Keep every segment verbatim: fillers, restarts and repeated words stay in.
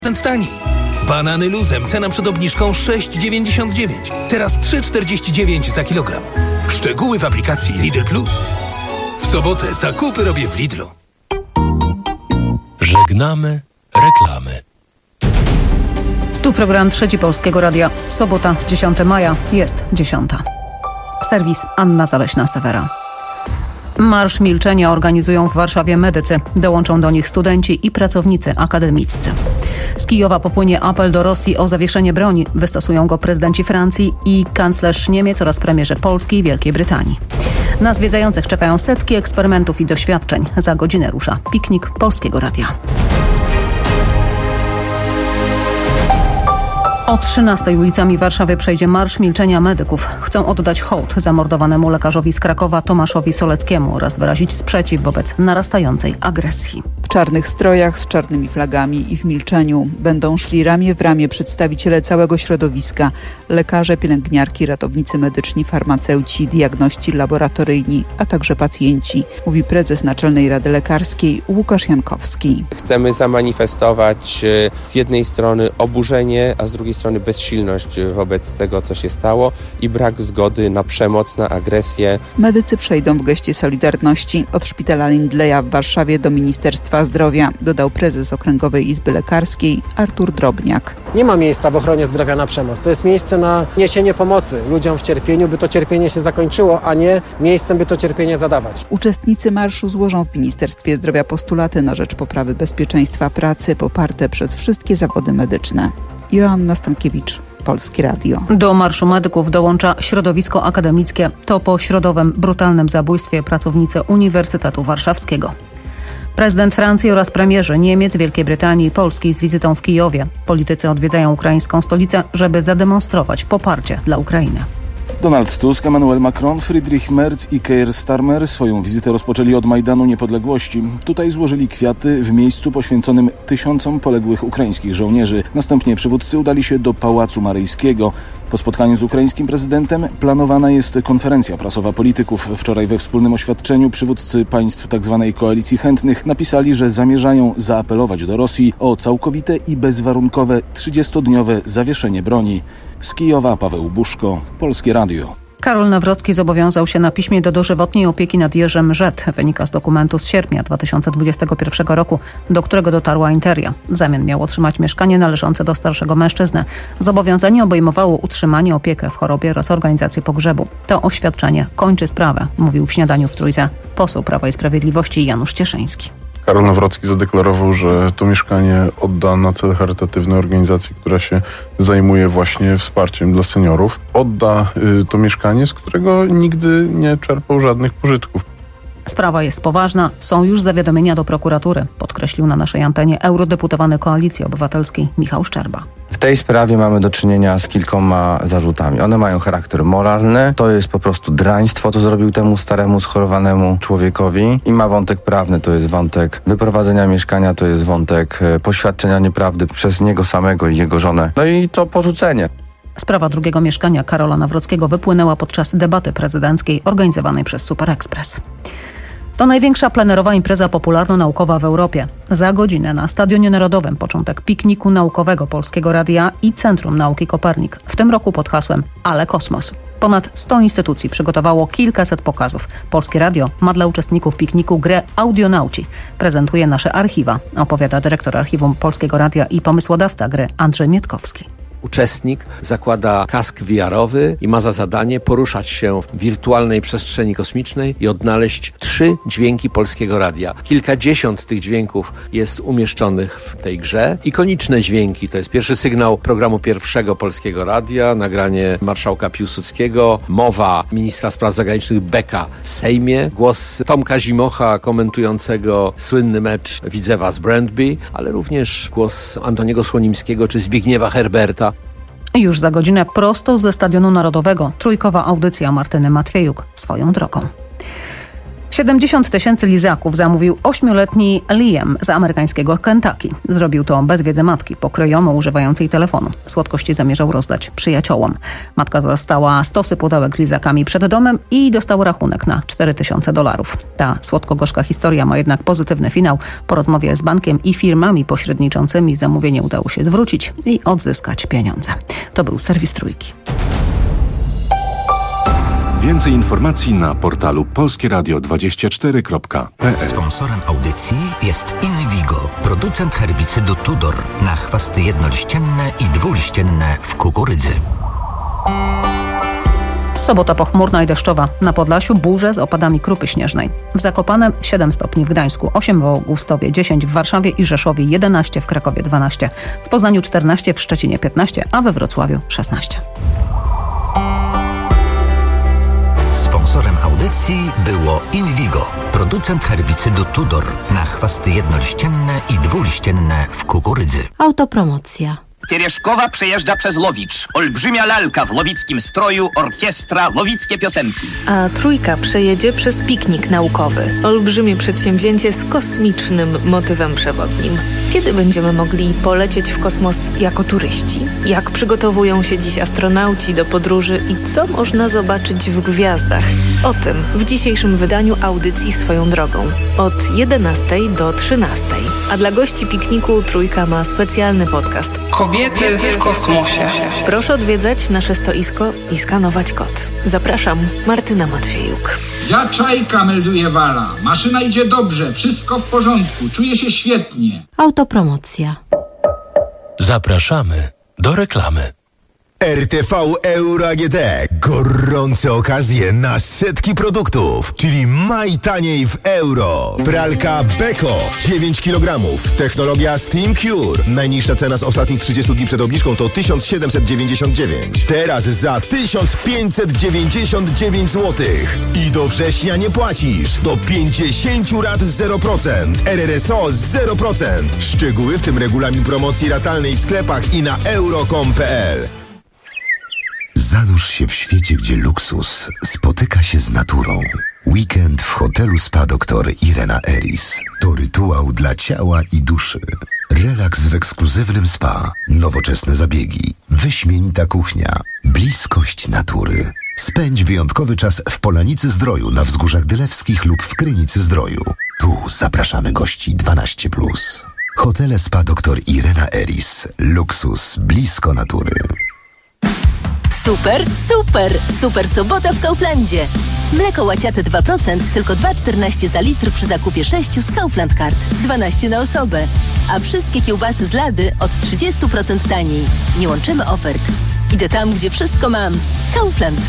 taniej. Banany luzem, cena przed obniżką sześć dziewięćdziesiąt dziewięć. Teraz trzy czterdzieści dziewięć za kilogram. Szczegóły w aplikacji Lidl Plus. W sobotę zakupy robię w Lidlu. Żegnamy reklamy. Tu program Trzeci Polskiego Radia. Sobota, dziesiątego maja, jest dziesiąta. Serwis Anna Zaleśna-Sewera. Marsz milczenia organizują w Warszawie medycy. Dołączą do nich studenci i pracownicy akademiccy. Z Kijowa popłynie apel do Rosji o zawieszenie broni. Wystosują go prezydenci Francji i kanclerz Niemiec oraz premierzy Polski i Wielkiej Brytanii. Na zwiedzających czekają setki eksperymentów i doświadczeń. Za godzinę rusza piknik Polskiego Radia. O trzynastej ulicami Warszawy przejdzie Marsz Milczenia Medyków. Chcą oddać hołd zamordowanemu lekarzowi z Krakowa Tomaszowi Soleckiemu oraz wyrazić sprzeciw wobec narastającej agresji. W czarnych strojach z czarnymi flagami i w milczeniu będą szli ramię w ramię przedstawiciele całego środowiska. Lekarze, pielęgniarki, ratownicy medyczni, farmaceuci, diagności laboratoryjni, a także pacjenci, mówi prezes Naczelnej Rady Lekarskiej Łukasz Jankowski. Chcemy zamanifestować z jednej strony oburzenie, a z drugiej strony bezsilność wobec tego, co się stało i brak zgody na przemoc, na agresję. Medycy przejdą w geście solidarności od szpitala Lindleya w Warszawie do Ministerstwa Zdrowia, dodał prezes Okręgowej Izby Lekarskiej Artur Drobniak. Nie ma miejsca w ochronie zdrowia na przemoc. To jest miejsce na niesienie pomocy ludziom w cierpieniu, by to cierpienie się zakończyło, a nie miejscem, by to cierpienie zadawać. Uczestnicy marszu złożą w Ministerstwie Zdrowia postulaty na rzecz poprawy bezpieczeństwa pracy poparte przez wszystkie zawody medyczne. Joanna Stankiewicz, Polskie Radio. Do Marszu Medyków dołącza środowisko akademickie. To po środowym brutalnym zabójstwie pracownicy Uniwersytetu Warszawskiego. Prezydent Francji oraz premierzy Niemiec, Wielkiej Brytanii i Polski z wizytą w Kijowie. Politycy odwiedzają ukraińską stolicę, żeby zademonstrować poparcie dla Ukrainy. Donald Tusk, Emmanuel Macron, Friedrich Merz i Keir Starmer swoją wizytę rozpoczęli od Majdanu Niepodległości. Tutaj złożyli kwiaty w miejscu poświęconym tysiącom poległych ukraińskich żołnierzy. Następnie przywódcy udali się do Pałacu Maryjskiego. Po spotkaniu z ukraińskim prezydentem planowana jest konferencja prasowa polityków. Wczoraj we wspólnym oświadczeniu przywódcy państw tzw. koalicji chętnych napisali, że zamierzają zaapelować do Rosji o całkowite i bezwarunkowe trzydziestodniowe zawieszenie broni. Z Kijowa Paweł Buszko, Polskie Radio. Karol Nawrocki zobowiązał się na piśmie do dożywotniej opieki nad Jerzym Rzet. Wynika z dokumentu z sierpnia dwa tysiące dwudziestego pierwszego roku, do którego dotarła Interia. W zamian miał otrzymać mieszkanie należące do starszego mężczyzny. Zobowiązanie obejmowało utrzymanie, opiekę w chorobie oraz organizację pogrzebu. To oświadczenie kończy sprawę, mówił w Śniadaniu w Trójce poseł Prawa i Sprawiedliwości Janusz Cieszyński. Karol Nawrocki zadeklarował, że to mieszkanie odda na cel charytatywny organizacji, która się zajmuje właśnie wsparciem dla seniorów. Odda y, to mieszkanie, z którego nigdy nie czerpał żadnych pożytków. Sprawa jest poważna. Są już zawiadomienia do prokuratury, podkreślił na naszej antenie eurodeputowany Koalicji Obywatelskiej Michał Szczerba. W tej sprawie mamy do czynienia z kilkoma zarzutami. One mają charakter moralny. To jest po prostu draństwo, to zrobił temu staremu, schorowanemu człowiekowi. I ma wątek prawny, to jest wątek wyprowadzenia mieszkania, to jest wątek poświadczenia nieprawdy przez niego samego i jego żonę. No i to porzucenie. Sprawa drugiego mieszkania Karola Nawrockiego wypłynęła podczas debaty prezydenckiej organizowanej przez Super Express. To największa plenerowa impreza popularno-naukowa w Europie. Za godzinę na Stadionie Narodowym początek pikniku naukowego Polskiego Radia i Centrum Nauki Kopernik. W tym roku pod hasłem Ale Kosmos. Ponad sto instytucji przygotowało kilkaset pokazów. Polskie Radio ma dla uczestników pikniku grę Audionauci. Prezentuje nasze archiwa, opowiada dyrektor Archiwum Polskiego Radia i pomysłodawca gry Andrzej Mietkowski. Uczestnik zakłada kask V R-owy i ma za zadanie poruszać się w wirtualnej przestrzeni kosmicznej i odnaleźć trzy dźwięki Polskiego Radia. Kilkadziesiąt tych dźwięków jest umieszczonych w tej grze. Ikoniczne dźwięki to jest pierwszy sygnał programu pierwszego Polskiego Radia, nagranie marszałka Piłsudskiego, mowa ministra spraw zagranicznych Beka w Sejmie, głos Tomka Zimocha komentującego słynny mecz Widzewa z Brøndby, ale również głos Antoniego Słonimskiego czy Zbigniewa Herberta. Już za godzinę prosto ze Stadionu Narodowego trójkowa audycja Martyny Matwiejuk swoją drogą. siedemdziesiąt tysięcy lizaków zamówił ośmioletni Liam z amerykańskiego Kentucky. Zrobił to bez wiedzy matki, pokrojomo używającej telefonu. Słodkości zamierzał rozdać przyjaciołom. Matka zastała stosy pudełek z lizakami przed domem i dostała rachunek na cztery tysiące dolarów. Ta słodko-gorzka historia ma jednak pozytywny finał. Po rozmowie z bankiem i firmami pośredniczącymi zamówienie udało się zwrócić i odzyskać pieniądze. To był serwis Trójki. Więcej informacji na portalu polskie radio dwadzieścia cztery kropka p l. Sponsorem audycji jest Invigo, producent herbicydu Tudor na chwasty jednoliścienne i dwuliścienne w kukurydzy. Sobota pochmurna i deszczowa. Na Podlasiu burze z opadami krupy śnieżnej. W Zakopanem siedem stopni, w Gdańsku osiem, w Augustowie dziesięć, w Warszawie i Rzeszowie jedenaście, w Krakowie dwanaście, w Poznaniu czternaście, w Szczecinie piętnaście, a we Wrocławiu szesnaście. Sponsorem audycji było Invigo, producent herbicydu Tudor na chwasty jednoliścienne i dwuliścienne w kukurydzy. Autopromocja. Teрешkowa przejeżdża przez Lowicz. Olbrzymia lalka w lowickim stroju, orkiestra, lowickie piosenki. A Trójka przejedzie przez piknik naukowy. Olbrzymie przedsięwzięcie z kosmicznym motywem przewodnim. Kiedy będziemy mogli polecieć w kosmos jako turyści? Jak przygotowują się dziś astronauci do podróży i co można zobaczyć w gwiazdach? O tym w dzisiejszym wydaniu audycji Swoją drogą. Od jedenastej do trzynastej. A dla gości pikniku Trójka ma specjalny podcast. Kobiety w kosmosie. Proszę odwiedzać nasze stoisko i skanować kod. Zapraszam, Martyna Matwiejuk. Ja Czajka, melduje Wala. Maszyna idzie dobrze, wszystko w porządku, czuję się świetnie. Autopromocja. Zapraszamy do reklamy. R T V Euro A G D. Gorące okazje na setki produktów, czyli maj taniej w euro. Pralka Beko dziewięć kilogramów. Technologia Steam Cure. Najniższa cena z ostatnich trzydziestu dni przed obniżką to tysiąc siedemset dziewięćdziesiąt dziewięć. Teraz za tysiąc pięćset dziewięćdziesiąt dziewięć złotych. I do września nie płacisz. Do pięćdziesiąt rat zero procent. R R S O zero procent. Szczegóły, w tym regulamin promocji ratalnej w sklepach i na euro kropka com kropka p l. Zanurz się w świecie, gdzie luksus spotyka się z naturą. Weekend w hotelu Spa doktor Irena Eris to rytuał dla ciała i duszy. Relaks w ekskluzywnym spa, nowoczesne zabiegi, wyśmienita kuchnia, bliskość natury. Spędź wyjątkowy czas w Polanicy Zdroju na Wzgórzach Dylewskich lub w Krynicy Zdroju. Tu zapraszamy gości dwanaście plus. Hotele Spa doktor Irena Eris. Luksus blisko natury. Super, super, super sobota w Kauflandzie. Mleko łaciate dwa procent, tylko dwa czternaście za litr przy zakupie sześciu z Kaufland Card. dwanaście na osobę. A wszystkie kiełbasy z Lady od trzydzieści procent taniej. Nie łączymy ofert. Idę tam, gdzie wszystko mam. Kaufland.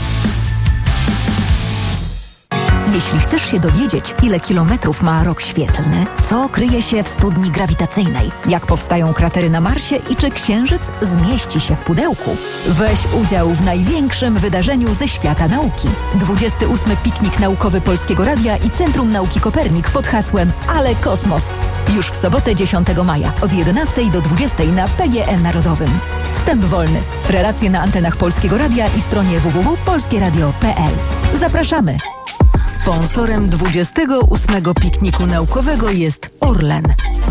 Jeśli chcesz się dowiedzieć, ile kilometrów ma rok świetlny, co kryje się w studni grawitacyjnej, jak powstają kratery na Marsie i czy Księżyc zmieści się w pudełku, weź udział w największym wydarzeniu ze świata nauki. dwudziesty ósmy Piknik Naukowy Polskiego Radia i Centrum Nauki Kopernik pod hasłem Ale Kosmos. Już w sobotę dziesiątego maja od jedenastej do dwudziestej na P G E Narodowym. Wstęp wolny. Relacje na antenach Polskiego Radia i stronie w w w kropka polskie radio kropka p l. Zapraszamy! Sponsorem dwudziestego ósmego Pikniku Naukowego jest Orlen.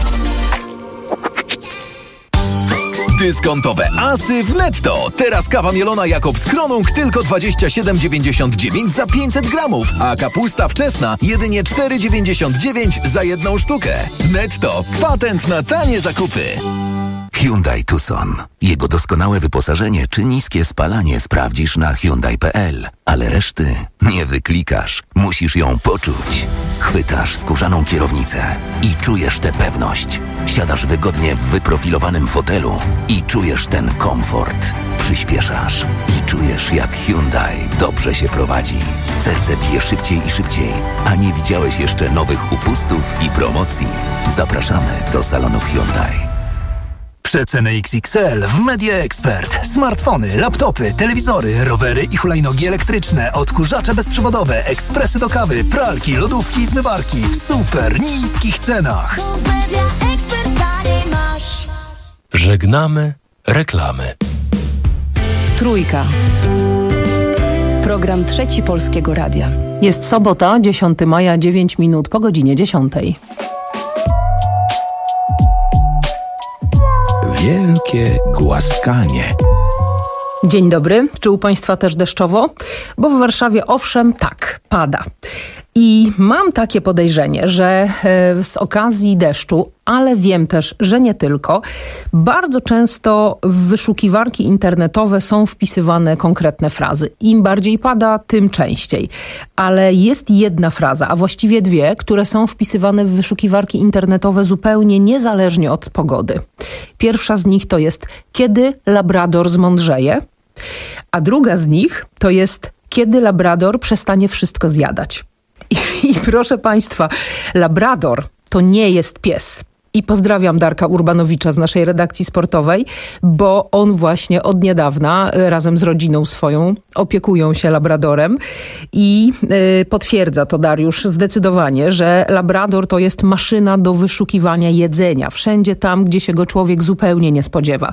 Dyskontowe asy w Netto. Teraz kawa mielona Jakobs Kronung tylko dwadzieścia siedem dziewięćdziesiąt dziewięć za pięćset gramów, a kapusta wczesna jedynie cztery dziewięćdziesiąt dziewięć za jedną sztukę. Netto. Patent na tanie zakupy. Hyundai Tucson. Jego doskonałe wyposażenie czy niskie spalanie sprawdzisz na hyundai kropka p l. Ale reszty nie wyklikasz. Musisz ją poczuć. Chwytasz skórzaną kierownicę i czujesz tę pewność. Siadasz wygodnie w wyprofilowanym fotelu i czujesz ten komfort. Przyspieszasz i czujesz, jak Hyundai dobrze się prowadzi. Serce bije szybciej i szybciej, a nie widziałeś jeszcze nowych upustów i promocji. Zapraszamy do salonów Hyundai. Przeceny X X L w Media Expert. Smartfony, laptopy, telewizory, rowery i hulajnogi elektryczne, odkurzacze bezprzewodowe, ekspresy do kawy, pralki, lodówki i zmywarki w super niskich cenach. Żegnamy reklamy. Trójka. Program Trzeci Polskiego Radia. Jest sobota, dziesiątego maja, dziewięć minut po godzinie dziesiątej. Wielkie głaskanie. Dzień dobry. Czy u Państwa też deszczowo? Bo w Warszawie owszem, tak, pada. I mam takie podejrzenie, że z okazji deszczu, ale wiem też, że nie tylko, bardzo często w wyszukiwarki internetowe są wpisywane konkretne frazy. Im bardziej pada, tym częściej. Ale jest jedna fraza, a właściwie dwie, które są wpisywane w wyszukiwarki internetowe zupełnie niezależnie od pogody. Pierwsza z nich to jest kiedy labrador zmądrzeje, a druga z nich to jest kiedy labrador przestanie wszystko zjadać. I, I proszę Państwa, labrador to nie jest pies. I pozdrawiam Darka Urbanowicza z naszej redakcji sportowej, bo on właśnie od niedawna razem z rodziną swoją opiekują się labradorem i y, potwierdza to Dariusz zdecydowanie, że labrador to jest maszyna do wyszukiwania jedzenia wszędzie tam, gdzie się go człowiek zupełnie nie spodziewa.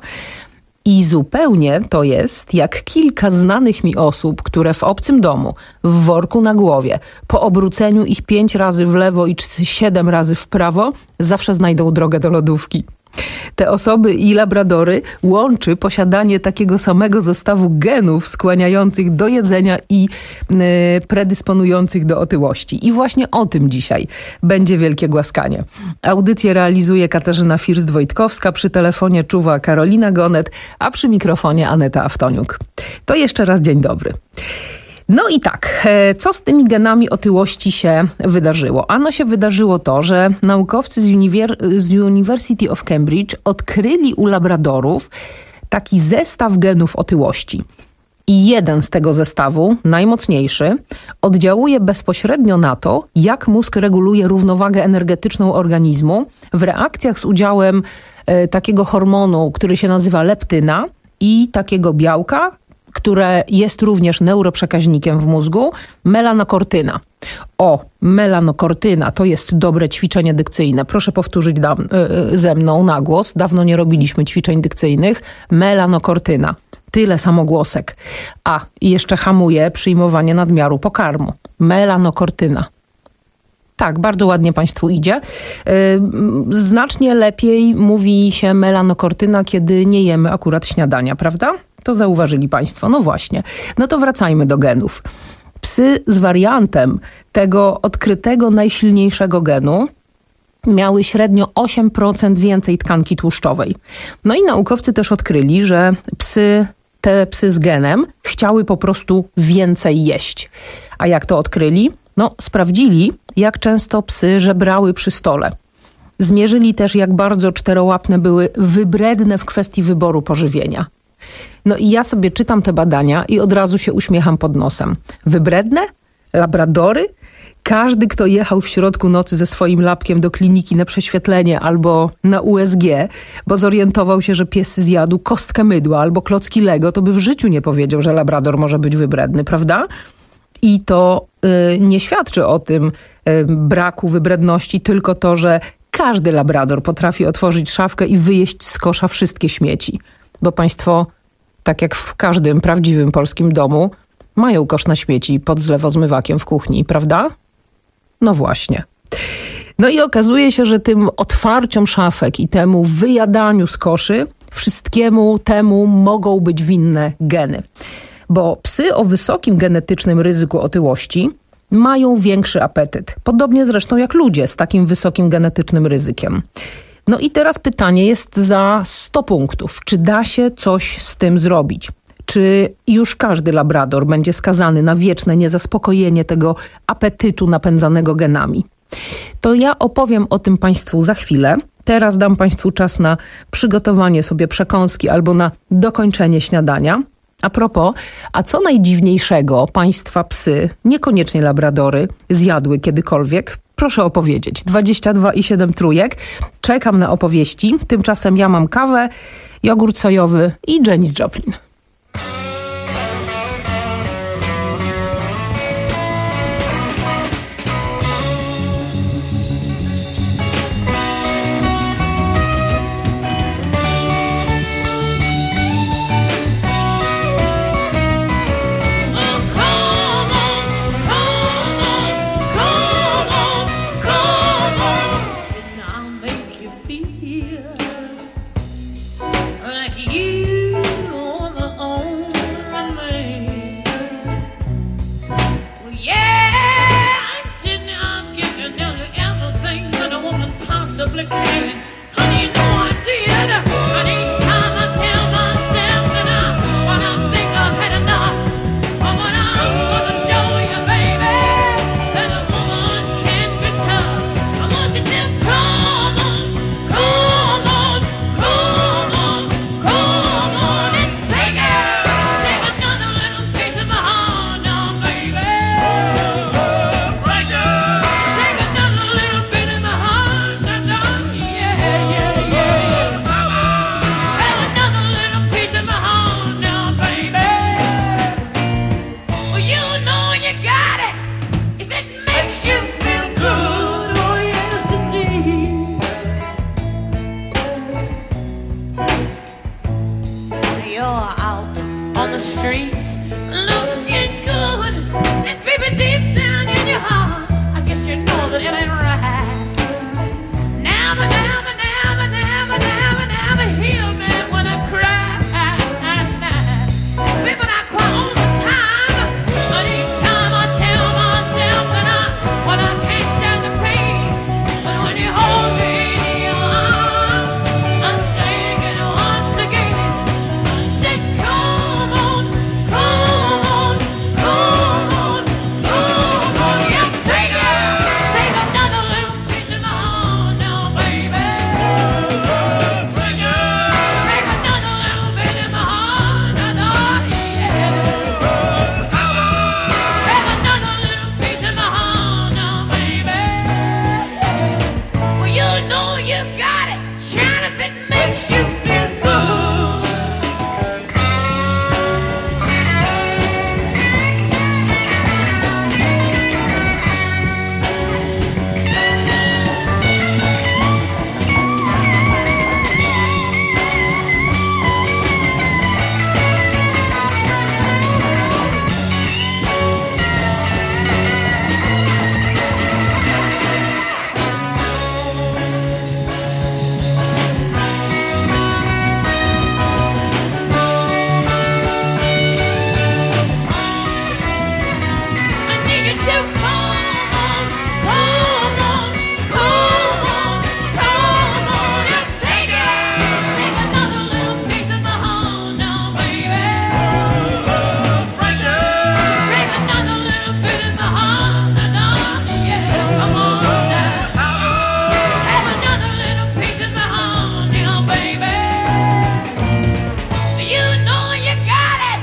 I zupełnie to jest jak kilka znanych mi osób, które w obcym domu, w worku na głowie, po obróceniu ich pięć razy w lewo i siedem razy w prawo, zawsze znajdą drogę do lodówki. Te osoby i labradory łączy posiadanie takiego samego zestawu genów skłaniających do jedzenia i yy, predysponujących do otyłości. I właśnie o tym dzisiaj będzie Wielkie Głaskanie. Audycję realizuje Katarzyna First-Wojtkowska, przy telefonie czuwa Karolina Gonet, a przy mikrofonie Aneta Aftoniuk. To jeszcze raz dzień dobry. No i tak, co z tymi genami otyłości się wydarzyło? Ano się wydarzyło to, że naukowcy z, Uniwer- z University of Cambridge odkryli u labradorów taki zestaw genów otyłości. I jeden z tego zestawu, najmocniejszy, oddziałuje bezpośrednio na to, jak mózg reguluje równowagę energetyczną organizmu w reakcjach z udziałem e, takiego hormonu, który się nazywa leptyna i takiego białka, które jest również neuroprzekaźnikiem w mózgu, melanokortyna. O, melanokortyna to jest dobre ćwiczenie dykcyjne. Proszę powtórzyć da, y, ze mną na głos. Dawno nie robiliśmy ćwiczeń dykcyjnych. Melanokortyna. Tyle samogłosek. A, i jeszcze hamuje przyjmowanie nadmiaru pokarmu. Melanokortyna. Tak, bardzo ładnie Państwu idzie. Yy, znacznie lepiej mówi się melanokortyna, kiedy nie jemy akurat śniadania, prawda? To zauważyli Państwo. No właśnie. No to wracajmy do genów. Psy z wariantem tego odkrytego najsilniejszego genu miały średnio osiem procent więcej tkanki tłuszczowej. No i naukowcy też odkryli, że psy, te psy z genem chciały po prostu więcej jeść. A jak to odkryli? No, sprawdzili, jak często psy żebrały przy stole. Zmierzyli też, jak bardzo czterołapne były wybredne w kwestii wyboru pożywienia. No i ja sobie czytam te badania i od razu się uśmiecham pod nosem. Wybredne? Labradory? Każdy, kto jechał w środku nocy ze swoim lapkiem do kliniki na prześwietlenie albo na U S G, bo zorientował się, że pies zjadł kostkę mydła albo klocki Lego, to by w życiu nie powiedział, że labrador może być wybredny, prawda? I to y, nie świadczy o tym y, braku wybredności, tylko to, że każdy labrador potrafi otworzyć szafkę i wyjeść z kosza wszystkie śmieci. Bo Państwo, tak jak w każdym prawdziwym polskim domu, mają kosz na śmieci pod zlewozmywakiem w kuchni, prawda? No właśnie. No i okazuje się, że tym otwarciom szafek i temu wyjadaniu z koszy, wszystkiemu temu mogą być winne geny. Bo psy o wysokim genetycznym ryzyku otyłości mają większy apetyt. Podobnie zresztą jak ludzie z takim wysokim genetycznym ryzykiem. No i teraz pytanie jest za sto punktów. Czy da się coś z tym zrobić? Czy już każdy labrador będzie skazany na wieczne niezaspokojenie tego apetytu napędzanego genami? To ja opowiem o tym Państwu za chwilę. Teraz dam Państwu czas na przygotowanie sobie przekąski albo na dokończenie śniadania. A propos, a co najdziwniejszego Państwa psy, niekoniecznie labradory, zjadły kiedykolwiek? Proszę opowiedzieć. dwadzieścia dwa i siedem trójek. Czekam na opowieści. Tymczasem ja mam kawę, jogurt sojowy i Janis Joplin. Oh, come on, come like you on my own man. Well, yeah, I didn't I'll give you nearly everything that a woman possibly can. Honey, you know I did. And each time I tell myself that I, when I think I've had enough, but when I'm gonna show you, baby, that a woman can be tough. I want you to come on, come on, come on, come on and take it. Take another little piece of my heart now, baby. Take another little bit of my heart now, yeah, yeah, yeah. Have another little piece of my heart now, baby. Well, you know you got it if it makes you feel good. Oh, yes, indeed. You're out on the streets looking good, and baby, deep down in your heart, I guess you know that it ain't right. Never, never, never, never, never, never heal me when I cry. Baby, I cry all the time, but each time I tell myself that I, well, I can't stand the pain. But when you hold me in your arms, I'm singing once again. I said, come on, come on, come on, come on, yeah, take it. Take another little piece of my heart now, baby. Take another little bit of my heart now, yeah. Take another little piece of my heart now, baby. Well, you know you got it, shine if it makes you feel good. I need you to come on, come on, come on, come on and take it. Take another little piece of my heart now, baby. Take another little bit of my heart now, yeah. Come on now. Have another little piece of my heart now, baby. You know you got it.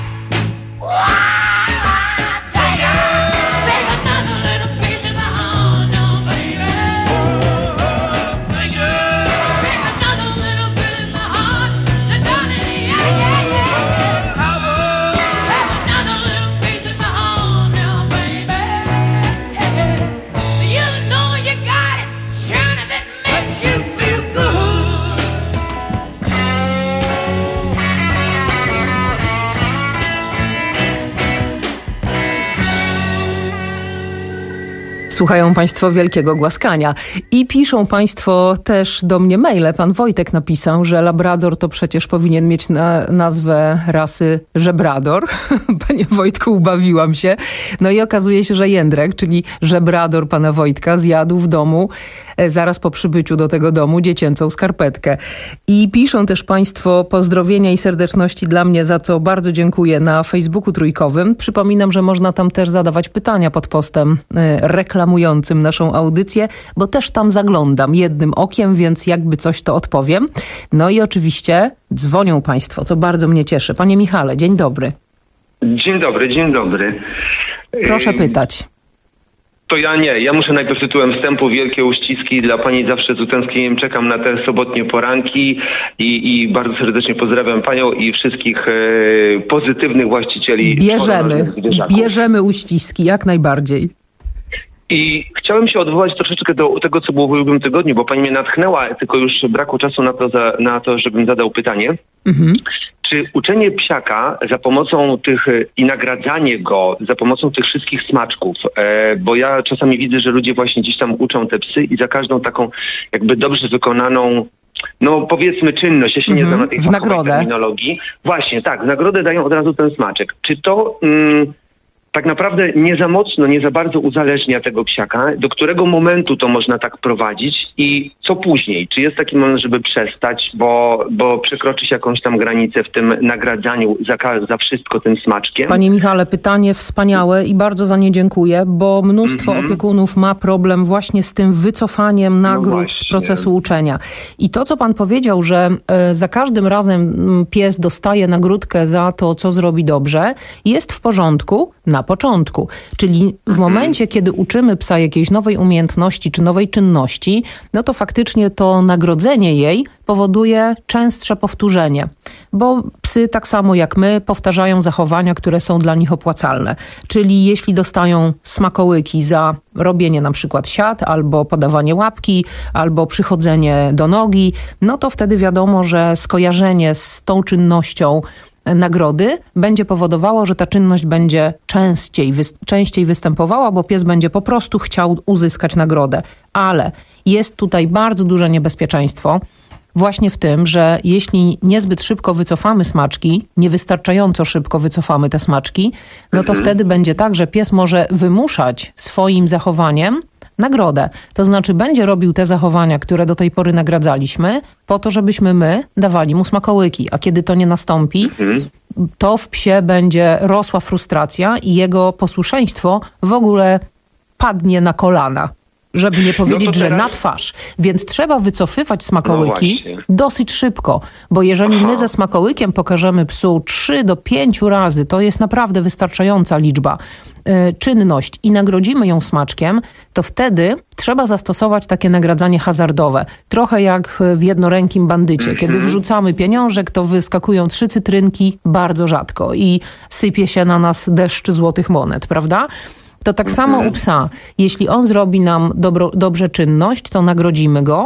Take it. Take another little piece of my heart now, baby. Take another little bit of my heart, now, darling, yeah, yeah, yeah. Have another little piece of my heart now, baby. You know you got it, shine if it makes you feel good. Słuchają Państwo Wielkiego Głaskania. I piszą Państwo też do mnie maile. Pan Wojtek napisał, że Labrador to przecież powinien mieć na, nazwę rasy żebrador. Panie Wojtku, ubawiłam się. No i okazuje się, że Jędrek, czyli żebrador pana Wojtka, zjadł w domu e, zaraz po przybyciu do tego domu dziecięcą skarpetkę. I piszą też Państwo pozdrowienia i serdeczności dla mnie, za co bardzo dziękuję, na Facebooku Trójkowym. Przypominam, że można tam też zadawać pytania pod postem e, reklamującym naszą audycję, bo też tam zaglądam jednym okiem, więc jakby coś to odpowiem. No i oczywiście dzwonią Państwo, co bardzo mnie cieszy. Panie Michale, dzień dobry. Dzień dobry, dzień dobry. Proszę pytać. To ja nie. Ja muszę najpierw tytułem wstępu wielkie uściski dla pani zawsze z utęsknieniem. Czekam na te sobotnie poranki i, i bardzo serdecznie pozdrawiam panią i wszystkich e, pozytywnych właścicieli. Bierzemy, bierzemy uściski, jak najbardziej. I chciałem się odwołać troszeczkę do tego, co było w ubiegłym tygodniu, bo pani mnie natchnęła, tylko już brakło czasu na to, za, na to żebym zadał pytanie. Mhm. Czy uczenie psiaka za pomocą tych i nagradzanie go za pomocą tych wszystkich smaczków, e, bo ja czasami widzę, że ludzie właśnie gdzieś tam uczą te psy i za każdą taką jakby dobrze wykonaną no powiedzmy czynność, ja się nie Mhm. znam na tej W fachowej nagrodę. terminologii. Właśnie, tak, w nagrodę dają od razu ten smaczek. Czy to mm, tak naprawdę nie za mocno, nie za bardzo uzależnia tego psiaka? Do którego momentu to można tak prowadzić i co później? Czy jest taki moment, żeby przestać, bo, bo przekroczy się jakąś tam granicę w tym nagradzaniu za, ka- za wszystko tym smaczkiem? Panie Michale, pytanie wspaniałe i bardzo za nie dziękuję, bo mnóstwo Mhm. opiekunów ma problem właśnie z tym wycofaniem nagród z właśnie. procesu uczenia. I to, co pan powiedział, że e, za każdym razem mm, pies dostaje nagródkę za to, co zrobi dobrze, jest w porządku na początku. Czyli w momencie, kiedy uczymy psa jakiejś nowej umiejętności czy nowej czynności, no to faktycznie to nagrodzenie jej powoduje częstsze powtórzenie. Bo psy, tak samo jak my, powtarzają zachowania, które są dla nich opłacalne. Czyli jeśli dostają smakołyki za robienie na przykład siat, albo podawanie łapki, albo przychodzenie do nogi, no to wtedy wiadomo, że skojarzenie z tą czynnością nagrody będzie powodowało, że ta czynność będzie częściej, wy, częściej występowała, bo pies będzie po prostu chciał uzyskać nagrodę. Ale jest tutaj bardzo duże niebezpieczeństwo właśnie w tym, że jeśli niezbyt szybko wycofamy smaczki, niewystarczająco szybko wycofamy te smaczki, no to wtedy będzie tak, że pies może wymuszać swoim zachowaniem nagrodę. To znaczy będzie robił te zachowania, które do tej pory nagradzaliśmy, po to, żebyśmy my dawali mu smakołyki. A kiedy to nie nastąpi, to w psie będzie rosła frustracja i jego posłuszeństwo w ogóle padnie na kolana. Żeby nie powiedzieć, No to że teraz- na twarz. Więc trzeba wycofywać No smakołyki właśnie. dosyć szybko. Bo jeżeli my ze smakołykiem pokażemy psu trzy do pięciu razy, to jest naprawdę wystarczająca liczba, y, czynność i nagrodzimy ją smaczkiem, to wtedy trzeba zastosować takie nagradzanie hazardowe. Trochę jak w jednorękim bandycie. Kiedy wrzucamy pieniążek, to wyskakują trzy cytrynki bardzo rzadko i sypie się na nas deszcz złotych monet, prawda? To tak samo u psa. Jeśli on zrobi nam dobro, dobrze czynność, to nagrodzimy go,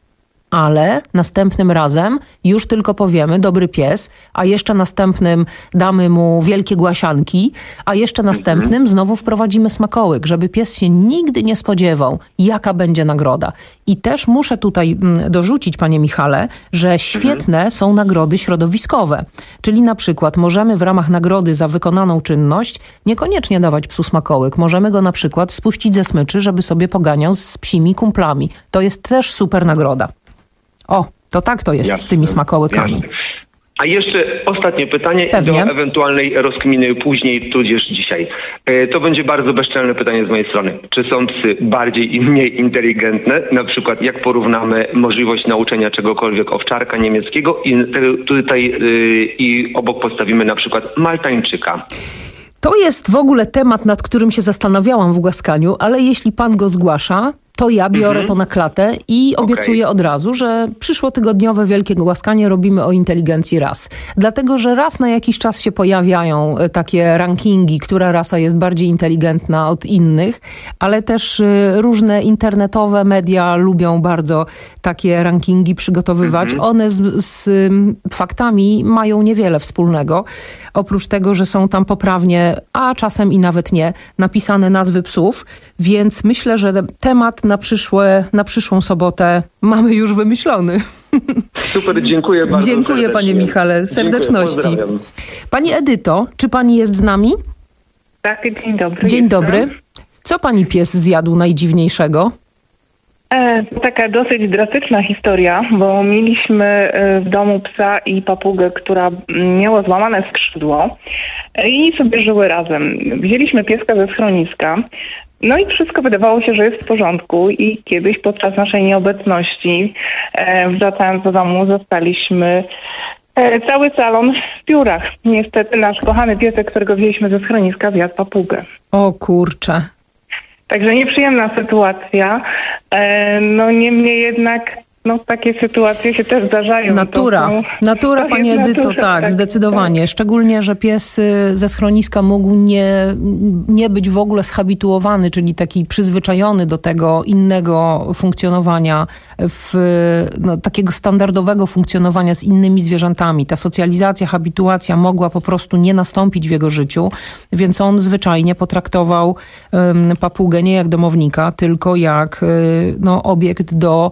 ale następnym razem już tylko powiemy dobry pies, a jeszcze następnym damy mu wielkie głasianki, a jeszcze następnym znowu wprowadzimy smakołyk, żeby pies się nigdy nie spodziewał, jaka będzie nagroda. I też muszę tutaj mm, dorzucić, panie Michale, że świetne są nagrody środowiskowe. Czyli na przykład możemy w ramach nagrody za wykonaną czynność niekoniecznie dawać psu smakołyk. Możemy go na przykład spuścić ze smyczy, żeby sobie poganiał z psimi kumplami. To jest też super nagroda. O, to tak to jest Jasne, z tymi smakołykami. jasne. A jeszcze ostatnie pytanie Pewnie. do ewentualnej rozkminy później, tudzież dzisiaj. E, To będzie bardzo bezczelne pytanie z mojej strony. Czy są psy bardziej i mniej inteligentne? Na przykład jak porównamy możliwość nauczenia czegokolwiek owczarka niemieckiego i te- tutaj y, i obok postawimy na przykład maltańczyka. To jest w ogóle temat, nad którym się zastanawiałam w głaskaniu, ale jeśli pan go zgłasza, to ja biorę Mhm. to na klatę i obiecuję od razu, że przyszłotygodniowe wielkie głaskanie robimy o inteligencji ras. Dlatego, że raz na jakiś czas się pojawiają e, takie rankingi, która rasa jest bardziej inteligentna od innych, ale też e, różne internetowe media lubią bardzo takie rankingi przygotowywać. One z, z ym, faktami mają niewiele wspólnego. Oprócz tego, że są tam poprawnie, a czasem i nawet nie, napisane nazwy psów, więc myślę, że temat na, przyszłe, na przyszłą sobotę mamy już wymyślony. Super, dziękuję bardzo. Dziękuję, serdecznie. panie Michale, serdeczności. Dziękuję, pozdrawiam. Pani Edyto, czy pani jest z nami? Tak, dzień dobry. Dzień jestem. dobry. Co pani pies zjadł najdziwniejszego? E, to taka dosyć drastyczna historia, bo mieliśmy e, w domu psa i papugę, która miała złamane skrzydło e, i sobie żyły razem. Wzięliśmy pieska ze schroniska, no i wszystko wydawało się, że jest w porządku i kiedyś podczas naszej nieobecności, e, wracając do domu, zastaliśmy e, cały salon w piórach. Niestety nasz kochany piesek, którego wzięliśmy ze schroniska, zjadł papugę. O kurczę. Także nieprzyjemna sytuacja. E, no niemniej jednak no, takie sytuacje się też zdarzają. Natura. To są- Natura, to pani jest Edyto, natura, tak, tak, zdecydowanie. Szczególnie, że pies y, ze schroniska mógł nie, nie być w ogóle zhabituowany, czyli taki przyzwyczajony do tego innego funkcjonowania, w, no, takiego standardowego funkcjonowania z innymi zwierzętami. Ta socjalizacja, habituacja mogła po prostu nie nastąpić w jego życiu, więc on zwyczajnie potraktował um, papugę nie jak domownika, tylko jak y, no, obiekt do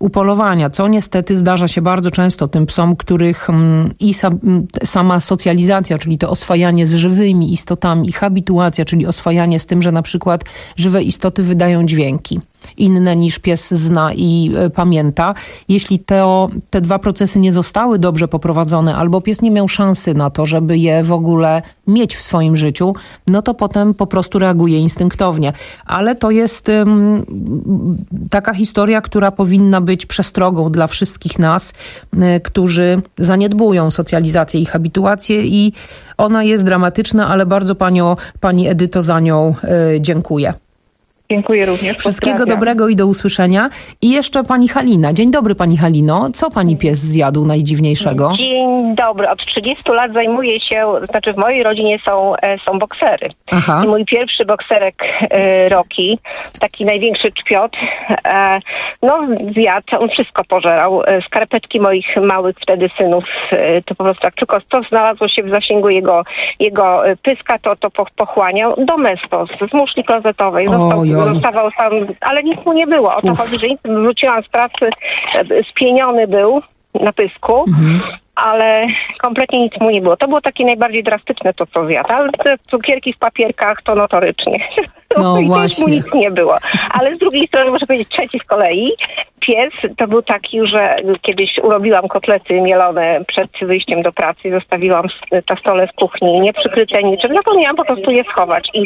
upolowania, co niestety zdarza się bardzo często tym psom, których i sama socjalizacja, czyli to oswajanie z żywymi istotami, i habituacja, czyli oswajanie z tym, że na przykład żywe istoty wydają dźwięki inne niż pies zna i y, pamięta. Jeśli to, te dwa procesy nie zostały dobrze poprowadzone, albo pies nie miał szansy na to, żeby je w ogóle mieć w swoim życiu, no to potem po prostu reaguje instynktownie. Ale to jest ym, taka historia, która powinna być przestrogą dla wszystkich nas, y, którzy zaniedbują socjalizację i habituację, i ona jest dramatyczna, ale bardzo panią, pani Edyto za nią y, dziękuję. Dziękuję również. Wszystkiego Pozdrawiam. dobrego i do usłyszenia. I jeszcze pani Halina. Dzień dobry pani Halino. Co pani pies zjadł najdziwniejszego? Dzień dobry. Od trzydziestu lat zajmuję się, znaczy w mojej rodzinie są, są boksery. Aha. I mój pierwszy bokserek e, Rocky, taki największy czpiot, e, no zjadł, on wszystko pożerał. E, skarpetki moich małych wtedy synów, e, to po prostu jak tylko to znalazło się w zasięgu jego, jego pyska, to to pochłaniał. Domestos z muszli klozetowej. Został, zostawał sam, ale nic mu nie było. O to Uf. chodzi, że nic, wróciłam z pracy, spieniony był na pysku, mhm. ale kompletnie nic mu nie było. To było takie najbardziej drastyczne to, co zjadł. Ale te cukierki w papierkach to notorycznie. No I właśnie. też mu nic nie było. Ale z drugiej strony, muszę powiedzieć, trzeci z kolei, pies to był taki, że kiedyś urobiłam kotlety mielone przed wyjściem do pracy, zostawiłam na stole w kuchni, nieprzykryte niczym, zapomniałam po prostu je schować. I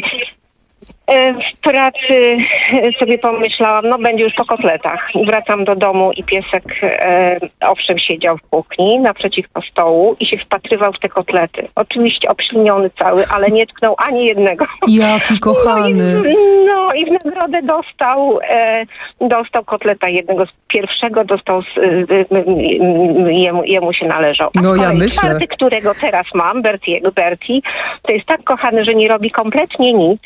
w pracy sobie pomyślałam, no będzie już po kotletach. Wracam do domu i piesek e, owszem siedział w kuchni naprzeciwko stołu i się wpatrywał w te kotlety. Oczywiście obśliniony cały, ale nie tknął ani jednego. Jaki kochany. No i, no i w nagrodę dostał e, dostał kotleta jednego z pierwszego, dostał z, e, jemu, jemu się należał. A no ja myślę. Czwarty, którego teraz mam, Bertiego, Berti, to jest tak kochany, że nie robi kompletnie nic.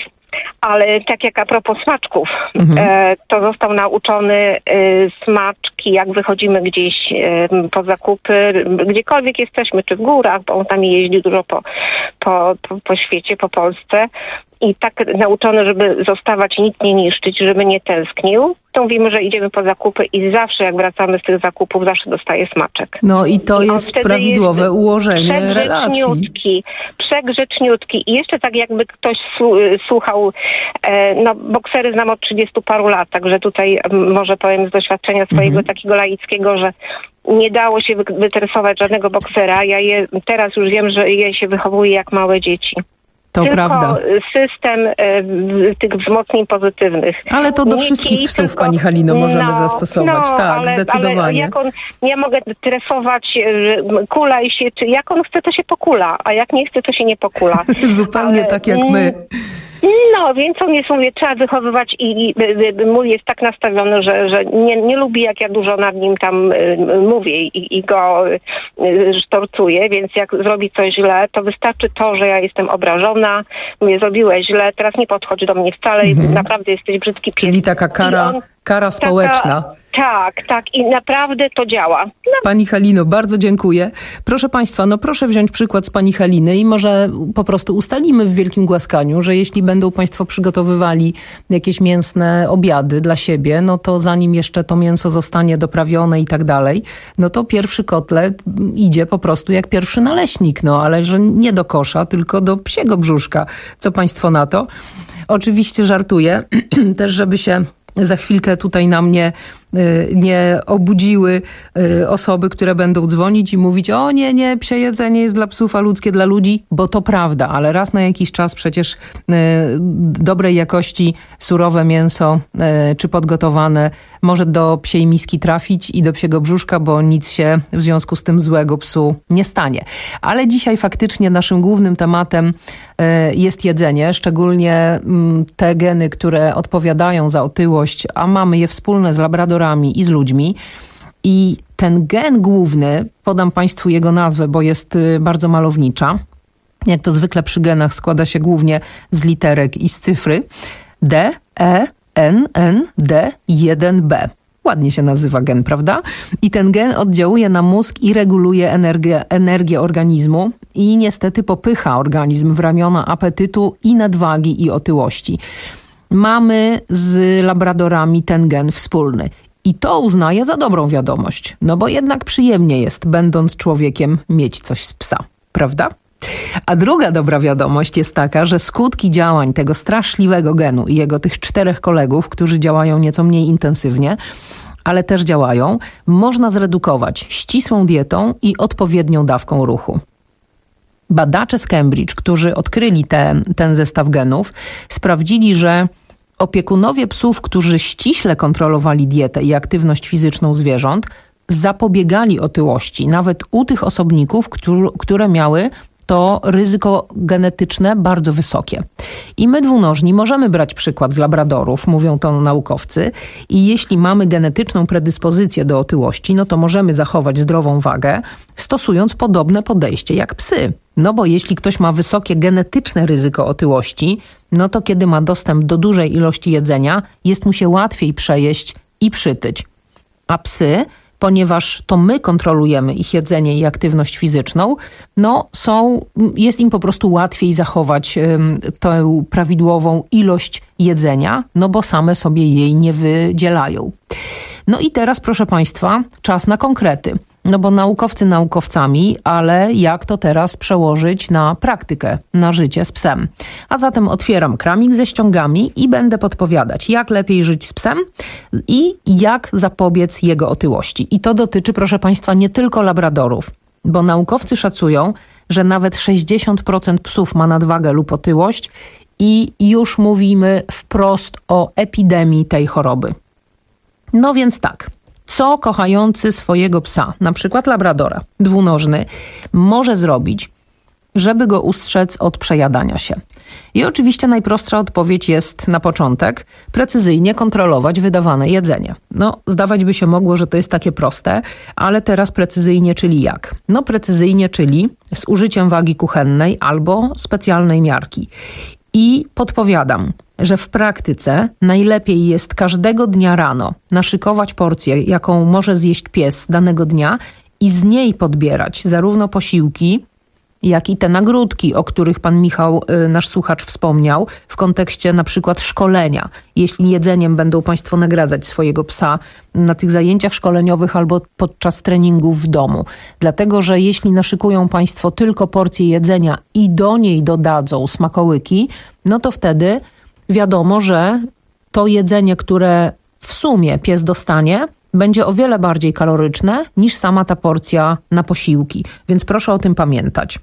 Ale tak jak a propos smaczków, mhm. e, to został nauczony e, smaczki, jak wychodzimy gdzieś e, po zakupy, gdziekolwiek jesteśmy, czy w górach, bo on tam jeździ dużo po, po, po, po świecie, po Polsce. I tak nauczony, żeby zostawać, nic nie niszczyć, żeby nie tęsknił, to mówimy, że idziemy po zakupy i zawsze jak wracamy z tych zakupów, zawsze dostaje smaczek. No i to I jest prawidłowe jest ułożenie relacji. Przegrzeczniutki, przegrzeczniutki. I jeszcze tak jakby ktoś słuchał, e, no boksery znam od trzydziestu paru lat, także tutaj może powiem z doświadczenia swojego mhm. takiego laickiego, że nie dało się wytresować żadnego boksera. Ja je teraz już wiem, że je się wychowuje jak małe dzieci. To tylko prawda. system y, tych wzmocnień pozytywnych. Ale to do nie wszystkich kij, psów, tylko, pani Halino, możemy no, zastosować. No, tak, ale, zdecydowanie. Ale jak on, ja mogę tresować, y, kulaj się, czy jak on chce, to się pokula, a jak nie chce, to się nie pokula. Zupełnie ale, tak jak my. No, więc on jest, mówię, trzeba wychowywać i, i, i mój jest tak nastawiony, że, że nie, nie lubi, jak ja dużo nad nim tam y, mówię i, i go y, sztorcuję, więc jak zrobi coś źle, to wystarczy to, że ja jestem obrażona, mówię, zrobiłeś źle, teraz nie podchodź do mnie wcale, mhm. naprawdę jesteś brzydki pies. Czyli taka kara, on, kara społeczna. Taka, tak, tak i naprawdę to działa. No. Pani Halino, bardzo dziękuję. Proszę państwa, no proszę wziąć przykład z pani Haliny i może po prostu ustalimy w Wielkim Głaskaniu, że jeśli będą państwo przygotowywali jakieś mięsne obiady dla siebie, no to zanim jeszcze to mięso zostanie doprawione i tak dalej, no to pierwszy kotlet idzie po prostu jak pierwszy naleśnik, no ale że nie do kosza, tylko do psiego brzuszka. Co państwo na to? Oczywiście żartuję, też żeby się za chwilkę tutaj na mnie nie obudziły osoby, które będą dzwonić i mówić, o nie, nie, psie jedzenie jest dla psów, a ludzkie dla ludzi, bo to prawda, ale raz na jakiś czas przecież dobrej jakości surowe mięso czy podgotowane może do psiej miski trafić i do psiego brzuszka, bo nic się w związku z tym złego psu nie stanie. Ale dzisiaj faktycznie naszym głównym tematem jest jedzenie, szczególnie te geny, które odpowiadają za otyłość, a mamy je wspólne z labradorami i z ludźmi. I ten gen główny, podam państwu jego nazwę, bo jest bardzo malownicza, jak to zwykle przy genach składa się głównie z literek i z cyfry, D E N N D jeden B. Ładnie się nazywa gen, prawda? I ten gen oddziałuje na mózg i reguluje energię, energię organizmu i niestety popycha organizm w ramiona apetytu i nadwagi i otyłości. Mamy z labradorami ten gen wspólny. I to uznaję za dobrą wiadomość, no bo jednak przyjemnie jest, będąc człowiekiem, mieć coś z psa, prawda? A druga dobra wiadomość jest taka, że skutki działań tego straszliwego genu i jego tych czterech kolegów, którzy działają nieco mniej intensywnie, ale też działają, można zredukować ścisłą dietą i odpowiednią dawką ruchu. Badacze z Cambridge, którzy odkryli te, ten zestaw genów, sprawdzili, że opiekunowie psów, którzy ściśle kontrolowali dietę i aktywność fizyczną zwierząt, zapobiegali otyłości, nawet u tych osobników, które miały to ryzyko genetyczne bardzo wysokie. I my dwunożni możemy brać przykład z labradorów, mówią to naukowcy, i jeśli mamy genetyczną predyspozycję do otyłości, no to możemy zachować zdrową wagę, stosując podobne podejście jak psy. No bo jeśli ktoś ma wysokie genetyczne ryzyko otyłości, no to kiedy ma dostęp do dużej ilości jedzenia, jest mu się łatwiej przejeść i przytyć. A psy, ponieważ to my kontrolujemy ich jedzenie i aktywność fizyczną, no są, jest im po prostu łatwiej zachować ym, tę prawidłową ilość jedzenia, no bo same sobie jej nie wydzielają. No i teraz, proszę Państwa, czas na konkrety. No bo naukowcy naukowcami, ale jak to teraz przełożyć na praktykę, na życie z psem? A zatem otwieram kramik ze ściągami i będę podpowiadać, jak lepiej żyć z psem i jak zapobiec jego otyłości. I to dotyczy, proszę Państwa, nie tylko labradorów, bo naukowcy szacują, że nawet sześćdziesiąt procent psów ma nadwagę lub otyłość i już mówimy wprost o epidemii tej choroby. No więc tak. Co kochający swojego psa, na przykład labradora, dwunożny, może zrobić, żeby go ustrzec od przejadania się? I oczywiście najprostsza odpowiedź jest na początek precyzyjnie kontrolować wydawane jedzenie. No, zdawać by się mogło, że to jest takie proste, ale teraz precyzyjnie, czyli jak? No precyzyjnie, czyli z użyciem wagi kuchennej albo specjalnej miarki. I podpowiadam, że w praktyce najlepiej jest każdego dnia rano naszykować porcję, jaką może zjeść pies danego dnia i z niej podbierać zarówno posiłki, jak i te nagródki, o których pan Michał, nasz słuchacz, wspomniał w kontekście na przykład szkolenia. Jeśli jedzeniem będą Państwo nagradzać swojego psa na tych zajęciach szkoleniowych albo podczas treningów w domu. Dlatego, że jeśli naszykują Państwo tylko porcję jedzenia i do niej dodadzą smakołyki, no to wtedy wiadomo, że to jedzenie, które w sumie pies dostanie, będzie o wiele bardziej kaloryczne niż sama ta porcja na posiłki. Więc proszę o tym pamiętać.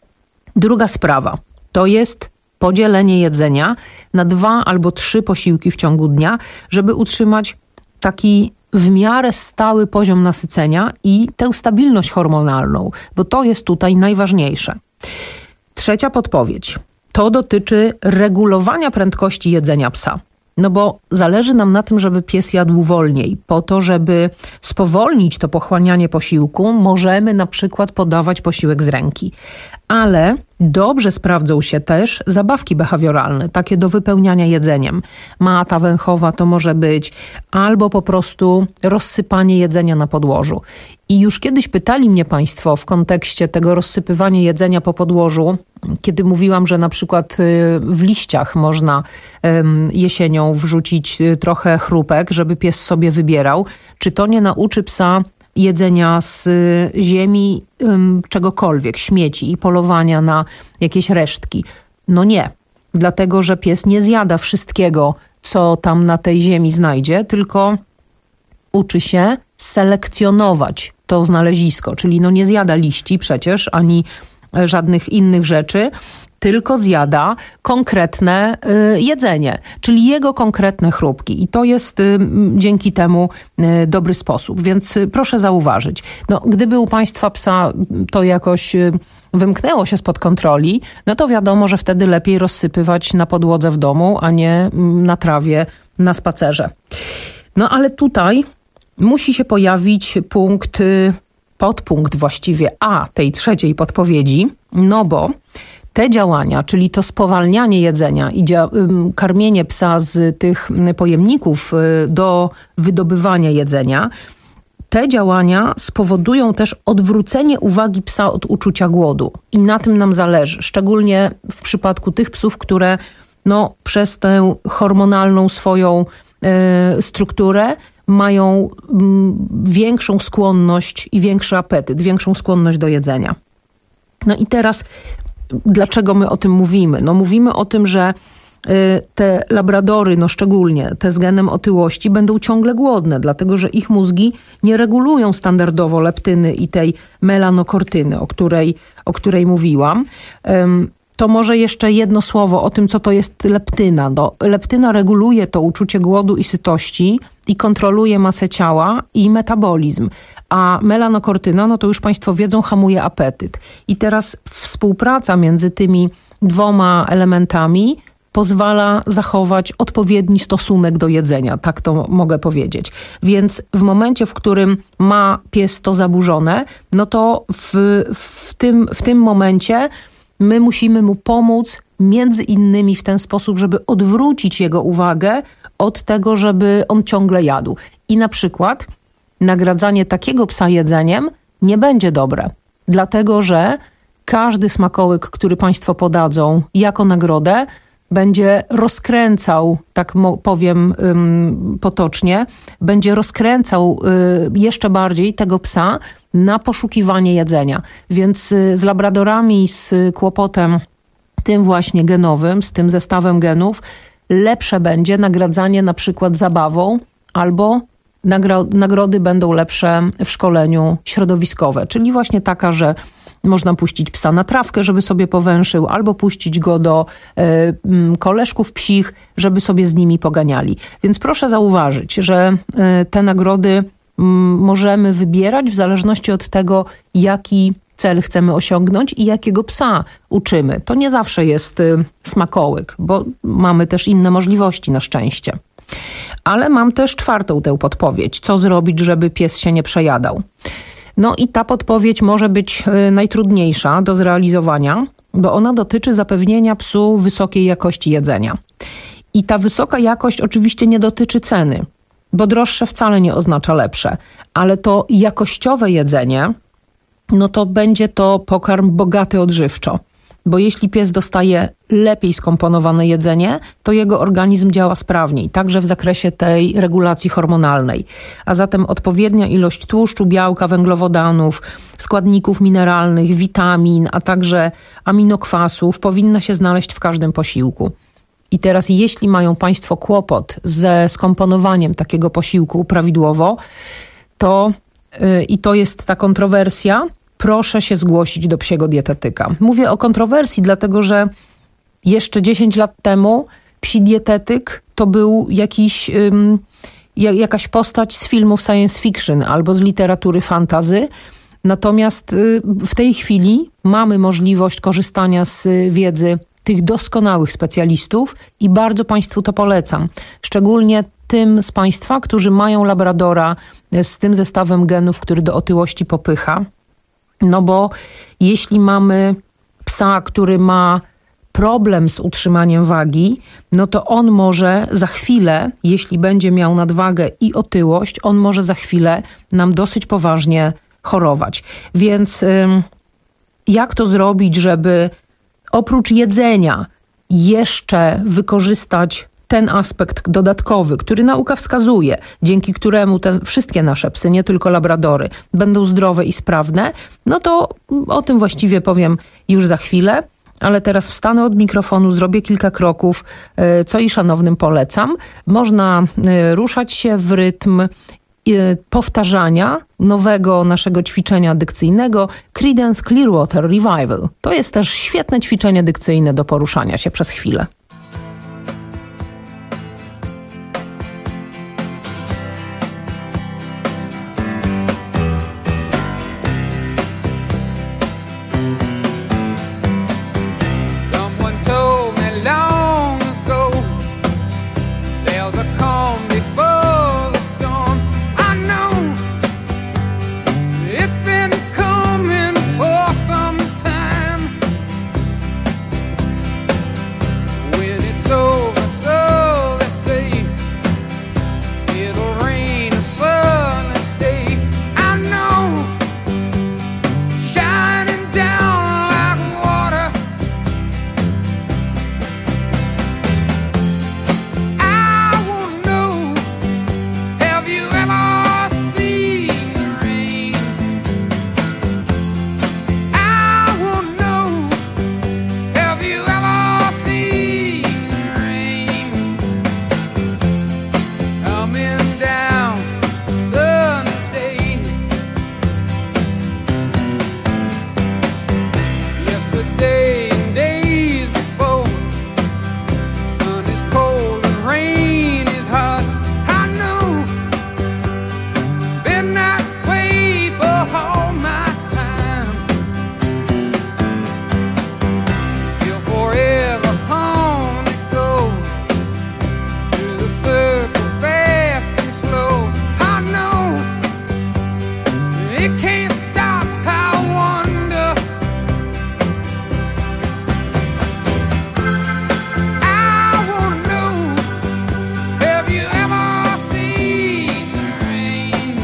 Druga sprawa to jest podzielenie jedzenia na dwa albo trzy posiłki w ciągu dnia, żeby utrzymać taki w miarę stały poziom nasycenia i tę stabilność hormonalną, bo to jest tutaj najważniejsze. Trzecia podpowiedź. To dotyczy regulowania prędkości jedzenia psa. No bo zależy nam na tym, żeby pies jadł wolniej. Po to, żeby spowolnić to pochłanianie posiłku, możemy na przykład podawać posiłek z ręki. Ale dobrze sprawdzą się też zabawki behawioralne, takie do wypełniania jedzeniem. Mata węchowa to może być, albo po prostu rozsypanie jedzenia na podłożu. I już kiedyś pytali mnie Państwo w kontekście tego rozsypywania jedzenia po podłożu, kiedy mówiłam, że na przykład w liściach można jesienią wrzucić trochę chrupek, żeby pies sobie wybierał. Czy to nie nauczy psa jedzenia z ziemi, czegokolwiek, śmieci i polowania na jakieś resztki? No nie, dlatego że pies nie zjada wszystkiego, co tam na tej ziemi znajdzie, tylko uczy się selekcjonować to znalezisko, czyli no nie zjada liści przecież, ani żadnych innych rzeczy, tylko zjada konkretne y, jedzenie, czyli jego konkretne chrupki. I to jest y, dzięki temu y, dobry sposób. Więc y, proszę zauważyć, no, gdyby u Państwa psa to jakoś y, wymknęło się spod kontroli, no to wiadomo, że wtedy lepiej rozsypywać na podłodze w domu, a nie y, na trawie na spacerze. No ale tutaj musi się pojawić punkt, y, podpunkt właściwie A tej trzeciej podpowiedzi, no bo te działania, czyli to spowalnianie jedzenia i dzia- karmienie psa z tych pojemników do wydobywania jedzenia, te działania spowodują też odwrócenie uwagi psa od uczucia głodu. I na tym nam zależy, szczególnie w przypadku tych psów, które no, przez tę hormonalną swoją y, strukturę mają mm, większą skłonność i większy apetyt, większą skłonność do jedzenia. No i teraz, dlaczego my o tym mówimy? No mówimy o tym, że te labradory, no szczególnie te z genem otyłości, będą ciągle głodne, dlatego że ich mózgi nie regulują standardowo leptyny i tej melanokortyny, o której, o której mówiłam. To może jeszcze jedno słowo o tym, co to jest leptyna. No, leptyna reguluje to uczucie głodu i sytości i kontroluje masę ciała i metabolizm. A melanokortyna, no to już Państwo wiedzą, hamuje apetyt. I teraz współpraca między tymi dwoma elementami pozwala zachować odpowiedni stosunek do jedzenia, tak to mogę powiedzieć. Więc w momencie, w którym ma pies to zaburzone, no to w, w, tym, w tym momencie my musimy mu pomóc między innymi w ten sposób, żeby odwrócić jego uwagę od tego, żeby on ciągle jadł. I na przykład nagradzanie takiego psa jedzeniem nie będzie dobre, dlatego że każdy smakołyk, który Państwo podadzą jako nagrodę, będzie rozkręcał, tak powiem ym, potocznie, będzie rozkręcał y, jeszcze bardziej tego psa na poszukiwanie jedzenia. Więc y, z labradorami, z kłopotem tym właśnie genowym, z tym zestawem genów, lepsze będzie nagradzanie na przykład zabawą albo nagro- nagrody będą lepsze w szkoleniu środowiskowe, czyli właśnie taka, że można puścić psa na trawkę, żeby sobie powęszył, albo puścić go do y, koleżków psich, żeby sobie z nimi poganiali. Więc proszę zauważyć, że y, te nagrody y, możemy wybierać w zależności od tego, jaki cel chcemy osiągnąć i jakiego psa uczymy. To nie zawsze jest y, smakołyk, bo mamy też inne możliwości na szczęście. Ale mam też czwartą tę podpowiedź. Co zrobić, żeby pies się nie przejadał? No i ta podpowiedź może być najtrudniejsza do zrealizowania, bo ona dotyczy zapewnienia psu wysokiej jakości jedzenia. I ta wysoka jakość oczywiście nie dotyczy ceny, bo droższe wcale nie oznacza lepsze, ale to jakościowe jedzenie, no to będzie to pokarm bogaty odżywczo. Bo jeśli pies dostaje lepiej skomponowane jedzenie, to jego organizm działa sprawniej, także w zakresie tej regulacji hormonalnej. A zatem odpowiednia ilość tłuszczu, białka, węglowodanów, składników mineralnych, witamin, a także aminokwasów powinna się znaleźć w każdym posiłku. I teraz jeśli mają Państwo kłopot ze skomponowaniem takiego posiłku prawidłowo, to yy, i to jest ta kontrowersja, proszę się zgłosić do psiego dietetyka. Mówię o kontrowersji, dlatego że jeszcze dziesięć lat temu psi dietetyk to był jakiś, ym, jakaś postać z filmów science fiction albo z literatury fantasy. Natomiast y, w tej chwili mamy możliwość korzystania z wiedzy tych doskonałych specjalistów i bardzo Państwu to polecam. Szczególnie tym z Państwa, którzy mają labradora z tym zestawem genów, który do otyłości popycha. No bo jeśli mamy psa, który ma problem z utrzymaniem wagi, no to on może za chwilę, jeśli będzie miał nadwagę i otyłość, on może za chwilę nam dosyć poważnie chorować. Więc ym, jak to zrobić, żeby oprócz jedzenia jeszcze wykorzystać ten aspekt dodatkowy, który nauka wskazuje, dzięki któremu te wszystkie nasze psy, nie tylko labradory, będą zdrowe i sprawne, no to o tym właściwie powiem już za chwilę, ale teraz wstanę od mikrofonu, zrobię kilka kroków, co i szanownym polecam. Można ruszać się w rytm powtarzania nowego naszego ćwiczenia dykcyjnego Creedence Clearwater Revival. To jest też świetne ćwiczenie dykcyjne do poruszania się przez chwilę. We yesterday and days before. Sun is cold and rain is hot. I know, been that way for all my time. Till forever on it goes, through the circle fast and slow. I know, it can't stop. I wonder, I wanna know, have you ever seen the rain?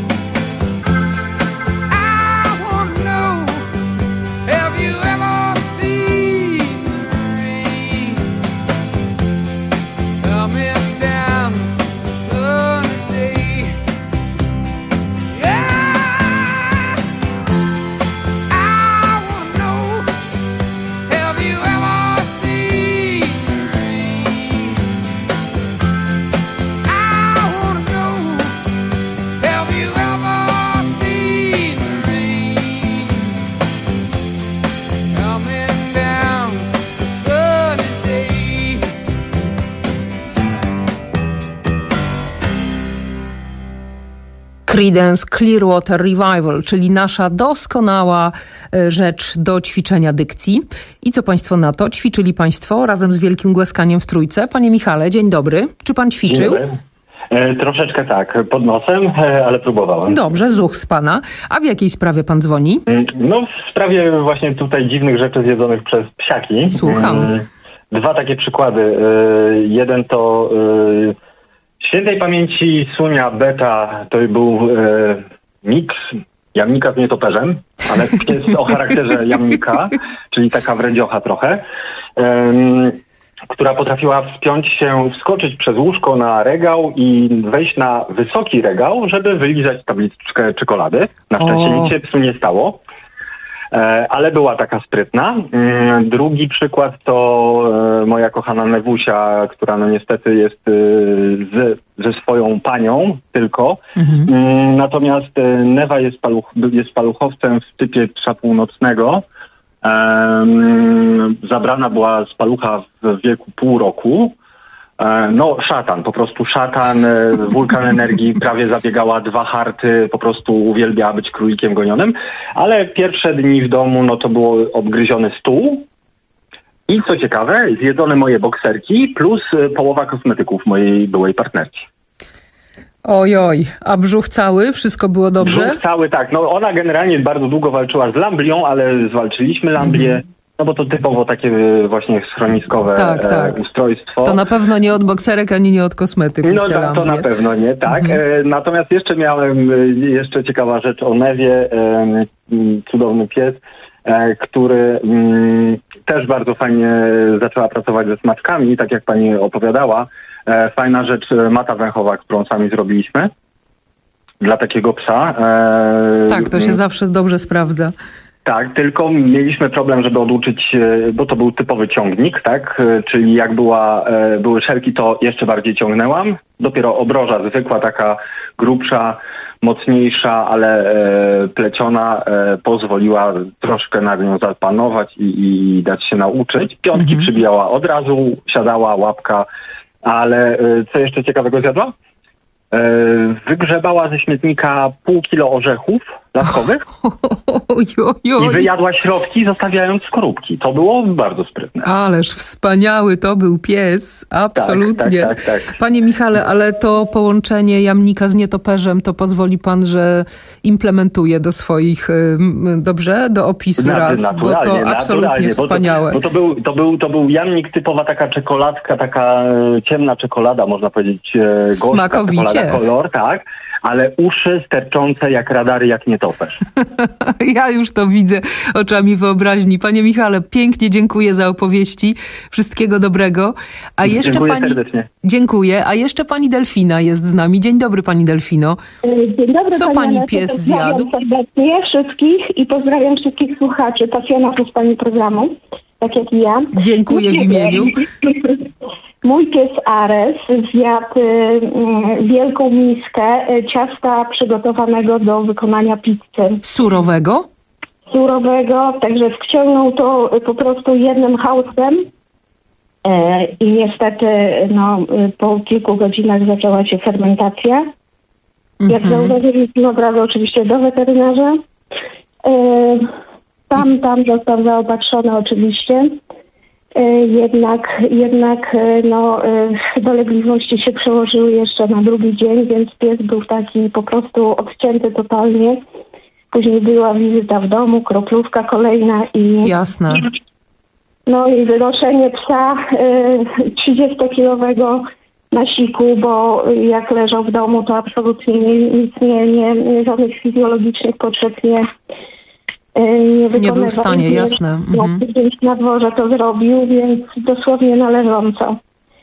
I wanna know, have you ever seen the rain? Coming down sunny day. Yeah, I wanna know, have you ever seen the rain? I wanna know, have you ever seen the rain? Coming down sunny day. Creedence Clearwater Revival, czyli nasza doskonała e, rzecz do ćwiczenia dykcji. I co państwo na to? Ćwiczyli państwo razem z Wielkim Głaskaniem w trójce? Panie Michale, dzień dobry. Czy pan ćwiczył? E, troszeczkę tak, pod nosem, e, ale próbowałem. Dobrze, zuch z pana. A w jakiej sprawie pan dzwoni? Mm, No w sprawie właśnie tutaj dziwnych rzeczy zjedzonych przez psiaki. Słucham. Mm, Dwa takie przykłady. E, Jeden to e, świętej pamięci Sunia Beta, to był e, miks jamnika z nietoperzem, ale pies o charakterze jamnika, czyli taka wrędziocha trochę, em, która potrafiła wspiąć się, wskoczyć przez łóżko na regał i wejść na wysoki regał, żeby wylizać tabliczkę czekolady. Na szczęście O. nic się psu nie stało. E, ale była taka sprytna. Mm, Drugi przykład to e, moja kochana Newusia, która no niestety jest e, z, ze swoją panią tylko. Mm, Natomiast e, Newa jest, paluch, jest paluchowcem w typie psa północnego. Em, zabrana była z palucha w wieku pół roku. E, No szatan, po prostu szatan, e, wulkan energii, prawie zabiegała dwa harty, po prostu uwielbiała być królikiem gonionym, ale pierwsze dni w domu, no to było obgryziony stół i co ciekawe, zjedzone moje bokserki plus e, połowa kosmetyków mojej byłej partnerki. Ojoj, a brzuch cały? Wszystko było dobrze? Brzuch cały, tak. No ona generalnie bardzo długo walczyła z lamblią, ale zwalczyliśmy lamblię. No bo to typowo takie e, właśnie schroniskowe Tak, tak. e, ustrojstwo. To na pewno nie od bokserek, ani nie od kosmetyków. No te tak, to na lambie. pewno nie, tak. E, natomiast jeszcze miałem, e, jeszcze ciekawa rzecz o Newie, e, m, cudowny pies, e, który m, też bardzo fajnie zaczęła pracować ze smaczkami, tak jak pani opowiadała. E, fajna rzecz, e, mata węchowa, którą sami zrobiliśmy dla takiego psa. E, Tak, to się zawsze dobrze sprawdza. Tak, tylko mieliśmy problem, żeby oduczyć, e, bo to był typowy ciągnik, tak? E, Czyli jak była, e, były szelki, to jeszcze bardziej ciągnęłam. Dopiero obroża zwykła, taka grubsza, mocniejsza, ale e, pleciona, e, pozwoliła troszkę nad nią zapanować i, i dać się nauczyć. Piątki przybijała od razu, siadała, łapka, ale e, co jeszcze ciekawego zjadła? E, Wygrzebała ze śmietnika pół kilo orzechów laskowych i wyjadła środki, zostawiając skorupki. To było bardzo sprytne. Ależ wspaniały to był pies, absolutnie. Tak, tak, tak. Panie Michale, ale to połączenie jamnika z nietoperzem, to pozwoli pan, że implementuje do swoich, ym, dobrze, do opisu Natu- raz, bo to naturalnie, absolutnie naturalnie, bo to- wspaniałe. Bo to, był, to, był, to był jamnik, typowa taka czekoladka, taka e, ciemna czekolada, można powiedzieć, e, gorzka Smakowicie. czekolada, kolor, tak. Ale uszy sterczące jak radary, jak nietoperz. Ja już to widzę oczami wyobraźni. Panie Michale, pięknie dziękuję za opowieści. Wszystkiego dobrego. A jeszcze Dziękuję pani... serdecznie. Dziękuję. A jeszcze pani Delfina jest z nami. Dzień dobry, pani Delfino. Dzień dobry, Co pani pani Anecie, pies pozdrawiam zjadł? serdecznie wszystkich i pozdrawiam wszystkich słuchaczy, pasjonatów pani programu, tak jak i ja. Dziękuję w imieniu. Mój pies Ares zjadł y, wielką miskę y, ciasta przygotowanego do wykonania pizzy. Surowego? surowego, także wciągnął to po prostu jednym hałasem. E, I niestety no, po kilku godzinach zaczęła się fermentacja. Jak zauważyliśmy, od razu oczywiście do weterynarza. E, tam, tam został zaopatrzony oczywiście. E, jednak jednak e, no, e, dolegliwości się przełożyły jeszcze na drugi dzień, więc pies był taki po prostu odcięty totalnie. Później była wizyta w domu, kroplówka kolejna i... Jasne. No i wynoszenie psa y, trzydziestokilowego na siku, bo jak leżał w domu, to absolutnie nie, nic nie, nie, żadnych fizjologicznych potrzeb nie, y, nie wykonywał. Nie był w stanie, jasne. Mhm. Na dworze to zrobił, więc dosłownie należąco.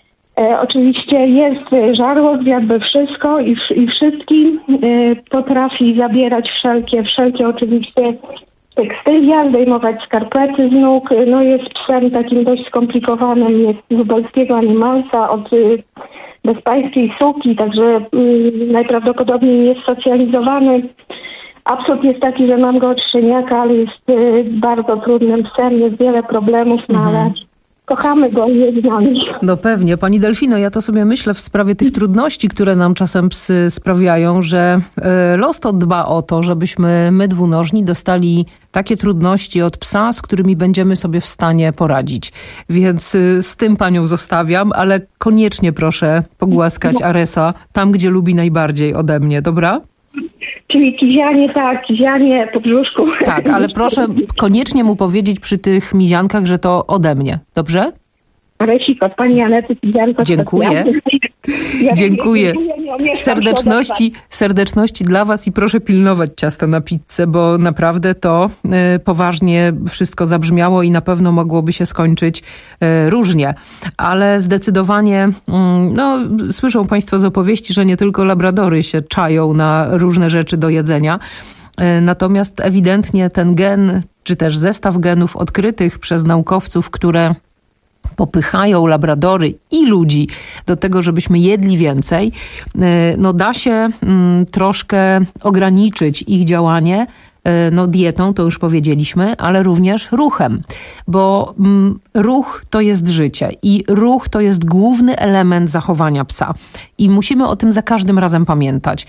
E, oczywiście jest żarło, zjadłby wszystko i, i wszystkim. E, potrafi zabierać wszelkie, wszelkie oczywiście tekstylia, zdejmować skarpety z nóg. No jest psem takim dość skomplikowanym, jest z lubelskiego animalsa od y, bezpańskiej suki, także y, najprawdopodobniej jest socjalizowany. Absurd jest taki, że mam go od szczeniaka, ale jest y, bardzo trudnym psem, jest wiele problemów, no Mhm. ale kochamy go i jest z nami. No pewnie. Pani Delfino, ja to sobie myślę w sprawie tych trudności, które nam czasem psy sprawiają, że e, los to dba o to, żebyśmy my dwunożni dostali takie trudności od psa, z którymi będziemy sobie w stanie poradzić. Więc y, z tym panią zostawiam, ale koniecznie proszę pogłaskać Aresa tam, gdzie lubi najbardziej ode mnie, dobra? Czyli kizianie, tak, kizianie po brzuszku. Tak, ale proszę koniecznie mu powiedzieć przy tych miziankach, że to ode mnie, dobrze? Resik od pani Anety kizianko. Dziękuję. Ja Dziękuję. nie umieszczam się Serdeczności, serdeczności dla was i proszę pilnować ciasta na pizzę, bo naprawdę to y, poważnie wszystko zabrzmiało i na pewno mogłoby się skończyć y, różnie. Ale zdecydowanie, y, no słyszą państwo z opowieści, że nie tylko labradory się czają na różne rzeczy do jedzenia. Y, natomiast ewidentnie ten gen, czy też zestaw genów odkrytych przez naukowców, które popychają labradory i ludzi do tego, żebyśmy jedli więcej, no da się mm, troszkę ograniczyć ich działanie, no dietą, to już powiedzieliśmy, ale również ruchem, bo mm, ruch to jest życie i ruch to jest główny element zachowania psa i musimy o tym za każdym razem pamiętać.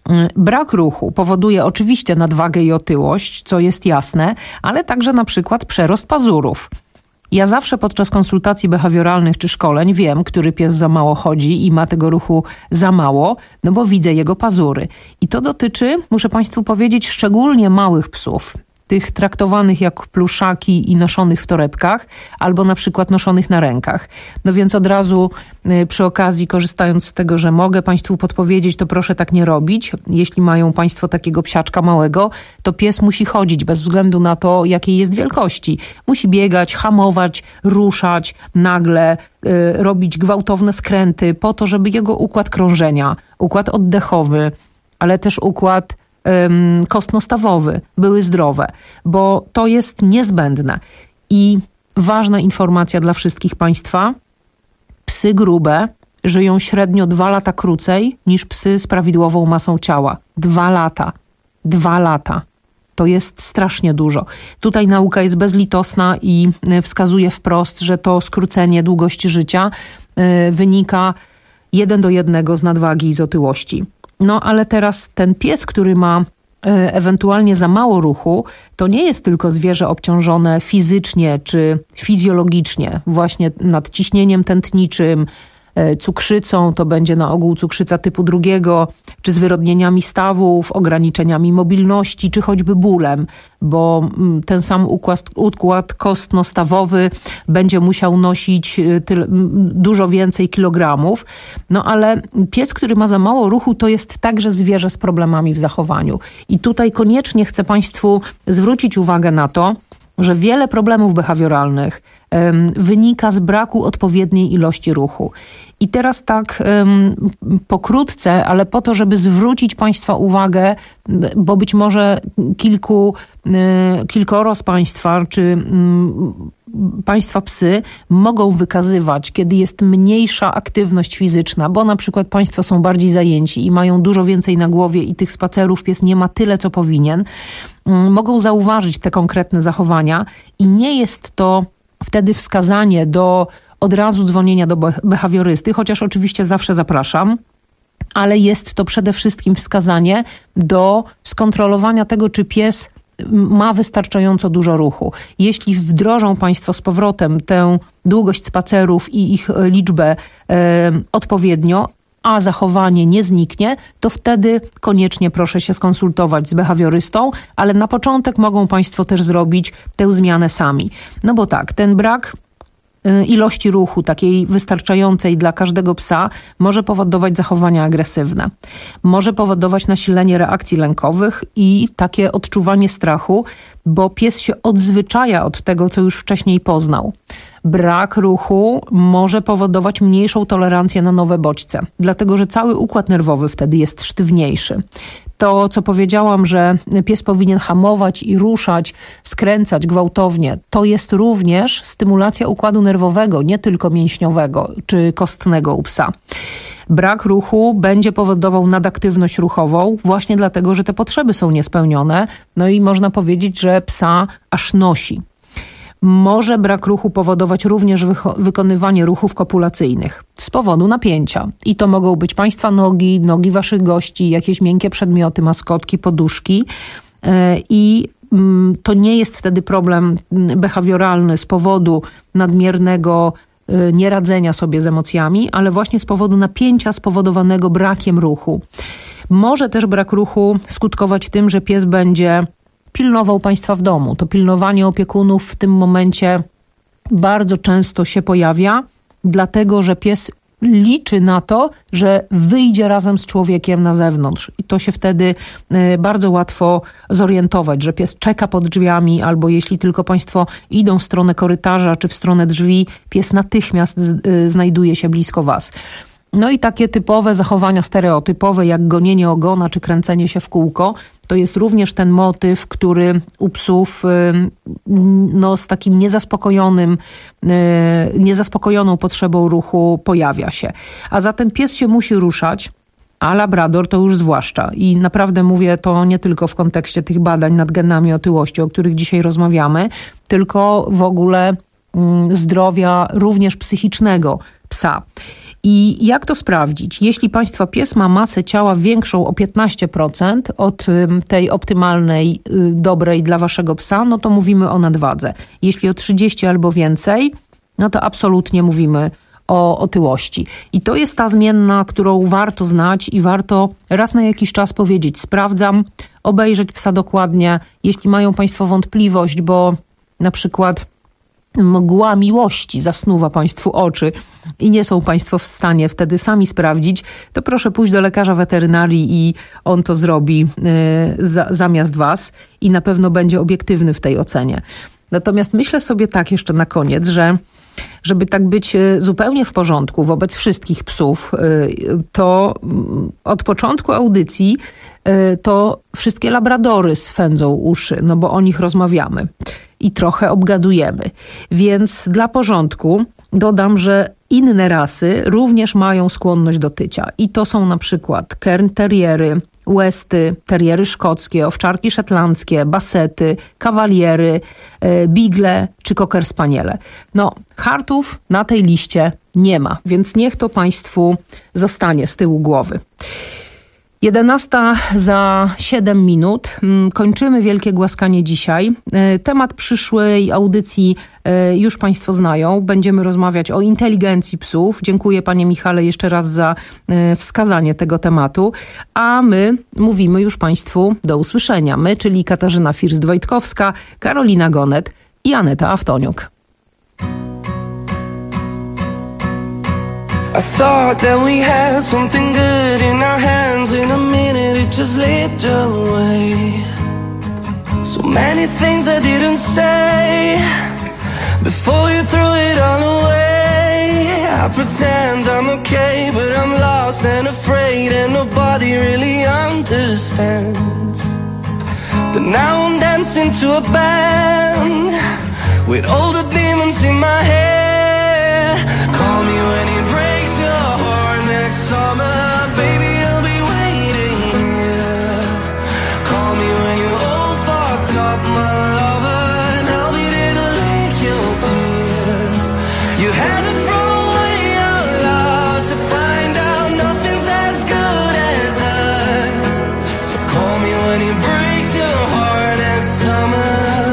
Brak ruchu powoduje oczywiście nadwagę i otyłość, co jest jasne, ale także na przykład przerost pazurów. Ja zawsze podczas konsultacji behawioralnych czy szkoleń wiem, który pies za mało chodzi i ma tego ruchu za mało, no bo widzę jego pazury. I to dotyczy, muszę państwu powiedzieć, szczególnie małych psów. Tych traktowanych jak pluszaki i noszonych w torebkach, albo na przykład noszonych na rękach. No więc od razu y, przy okazji, korzystając z tego, że mogę państwu podpowiedzieć, to proszę tak nie robić. Jeśli mają państwo takiego psiaczka małego, to pies musi chodzić bez względu na to, jakiej jest wielkości. Musi biegać, hamować, ruszać nagle, y, robić gwałtowne skręty po to, żeby jego układ krążenia, układ oddechowy, ale też układ kostno-stawowy były zdrowe, bo to jest niezbędne. I ważna informacja dla wszystkich państwa, psy grube żyją średnio dwa lata krócej niż psy z prawidłową masą ciała. Dwa lata. Dwa lata. To jest strasznie dużo. Tutaj nauka jest bezlitosna i wskazuje wprost, że to skrócenie długości życia wynika jeden do jednego z nadwagi i z otyłości. No ale teraz ten pies, który ma e, ewentualnie za mało ruchu, to nie jest tylko zwierzę obciążone fizycznie czy fizjologicznie, właśnie nadciśnieniem tętniczym, e, cukrzycą, to będzie na ogół cukrzyca typu drugiego, czy zwyrodnieniami stawów, ograniczeniami mobilności, czy choćby bólem, bo mm, ten sam układ, układ kostno-stawowy będzie musiał nosić tyle, dużo więcej kilogramów. No ale pies, który ma za mało ruchu, to jest także zwierzę z problemami w zachowaniu. I tutaj koniecznie chcę państwu zwrócić uwagę na to, że wiele problemów behawioralnych um, wynika z braku odpowiedniej ilości ruchu. I teraz tak um, pokrótce, ale po to, żeby zwrócić państwa uwagę, bo być może kilku, y, kilkoro z państwa, czy y, Państwa psy mogą wykazywać, kiedy jest mniejsza aktywność fizyczna, bo na przykład Państwo są bardziej zajęci i mają dużo więcej na głowie i tych spacerów pies nie ma tyle, co powinien, mogą zauważyć te konkretne zachowania i nie jest to wtedy wskazanie do od razu dzwonienia do behawiorysty, chociaż oczywiście zawsze zapraszam, ale jest to przede wszystkim wskazanie do skontrolowania tego, czy pies ma wystarczająco dużo ruchu. Jeśli wdrożą Państwo z powrotem tę długość spacerów i ich liczbę e, odpowiednio, a zachowanie nie zniknie, to wtedy koniecznie proszę się skonsultować z behawiorystą, ale na początek mogą Państwo też zrobić tę zmianę sami. No bo tak, ten brak ilości ruchu, takiej wystarczającej dla każdego psa, może powodować zachowania agresywne. Może powodować nasilenie reakcji lękowych i takie odczuwanie strachu, bo pies się odzwyczaja od tego, co już wcześniej poznał. Brak ruchu może powodować mniejszą tolerancję na nowe bodźce, dlatego że cały układ nerwowy wtedy jest sztywniejszy. To, co powiedziałam, że pies powinien hamować i ruszać, skręcać gwałtownie, to jest również stymulacja układu nerwowego, nie tylko mięśniowego czy kostnego u psa. Brak ruchu będzie powodował nadaktywność ruchową, właśnie dlatego, że te potrzeby są niespełnione, no i można powiedzieć, że psa aż nosi. Może brak ruchu powodować również wycho- wykonywanie ruchów kopulacyjnych z powodu napięcia. I to mogą być Państwa nogi, nogi Waszych gości, jakieś miękkie przedmioty, maskotki, poduszki. Yy, I yy, to nie jest wtedy problem behawioralny z powodu nadmiernego yy, nieradzenia sobie z emocjami, ale właśnie z powodu napięcia spowodowanego brakiem ruchu. Może też brak ruchu skutkować tym, że pies będzie pilnował Państwa w domu. To pilnowanie opiekunów w tym momencie bardzo często się pojawia, dlatego że pies liczy na to, że wyjdzie razem z człowiekiem na zewnątrz. I to się wtedy bardzo łatwo zorientować, że pies czeka pod drzwiami, albo jeśli tylko Państwo idą w stronę korytarza czy w stronę drzwi, pies natychmiast znajduje się blisko Was. No i takie typowe zachowania stereotypowe, jak gonienie ogona czy kręcenie się w kółko, to jest również ten motyw, który u psów no, z takim niezaspokojonym, niezaspokojoną potrzebą ruchu pojawia się. A zatem pies się musi ruszać, a labrador to już zwłaszcza. I naprawdę mówię to nie tylko w kontekście tych badań nad genami otyłości, o których dzisiaj rozmawiamy, tylko w ogóle zdrowia również psychicznego psa. I jak to sprawdzić? Jeśli Państwa pies ma masę ciała większą o piętnaście procent od tej optymalnej, dobrej dla Waszego psa, no to mówimy o nadwadze. Jeśli o trzydzieści albo więcej, no to absolutnie mówimy o otyłości. I to jest ta zmienna, którą warto znać i warto raz na jakiś czas powiedzieć: sprawdzam, obejrzeć psa dokładnie. Jeśli mają Państwo wątpliwość, bo na przykład mgła miłości zasnuwa Państwu oczy i nie są Państwo w stanie wtedy sami sprawdzić, to proszę pójść do lekarza weterynarii i on to zrobi y, za, zamiast Was i na pewno będzie obiektywny w tej ocenie. Natomiast myślę sobie tak jeszcze na koniec, że żeby tak być zupełnie w porządku wobec wszystkich psów, to od początku audycji to wszystkie labradory swędzą uszy, no bo o nich rozmawiamy i trochę obgadujemy. Więc dla porządku dodam, że inne rasy również mają skłonność do tycia. I to są na przykład Cairn Terriery, Westy, teriery szkockie, owczarki szetlandzkie, basety, kawaliery, bigle czy cocker spaniele. No, hartów na tej liście nie ma, więc niech to Państwu zostanie z tyłu głowy. jedenasta za siedem minut. Kończymy Wielkie Głaskanie dzisiaj. Temat przyszłej audycji już Państwo znają. Będziemy rozmawiać o inteligencji psów. Dziękuję Panie Michale jeszcze raz za wskazanie tego tematu. A my mówimy już Państwu do usłyszenia. My, czyli Katarzyna First-Wojtkowska, Karolina Gonet i Aneta Aftoniuk. I thought that we had something good in our hands. In a minute it just slipped away. So many things I didn't say before you threw it all away. I pretend I'm okay, but I'm lost and afraid, and nobody really understands. But now I'm dancing to a band with all the demons diamonds in my hair. Call me when he breaks your heart next summer. Baby, I'll be waiting here. Call me when you're all fucked up, my lover, and I'll be there to lick your tears. You had to throw away out loud to find out nothing's as good as us. So call me when he breaks your heart next summer.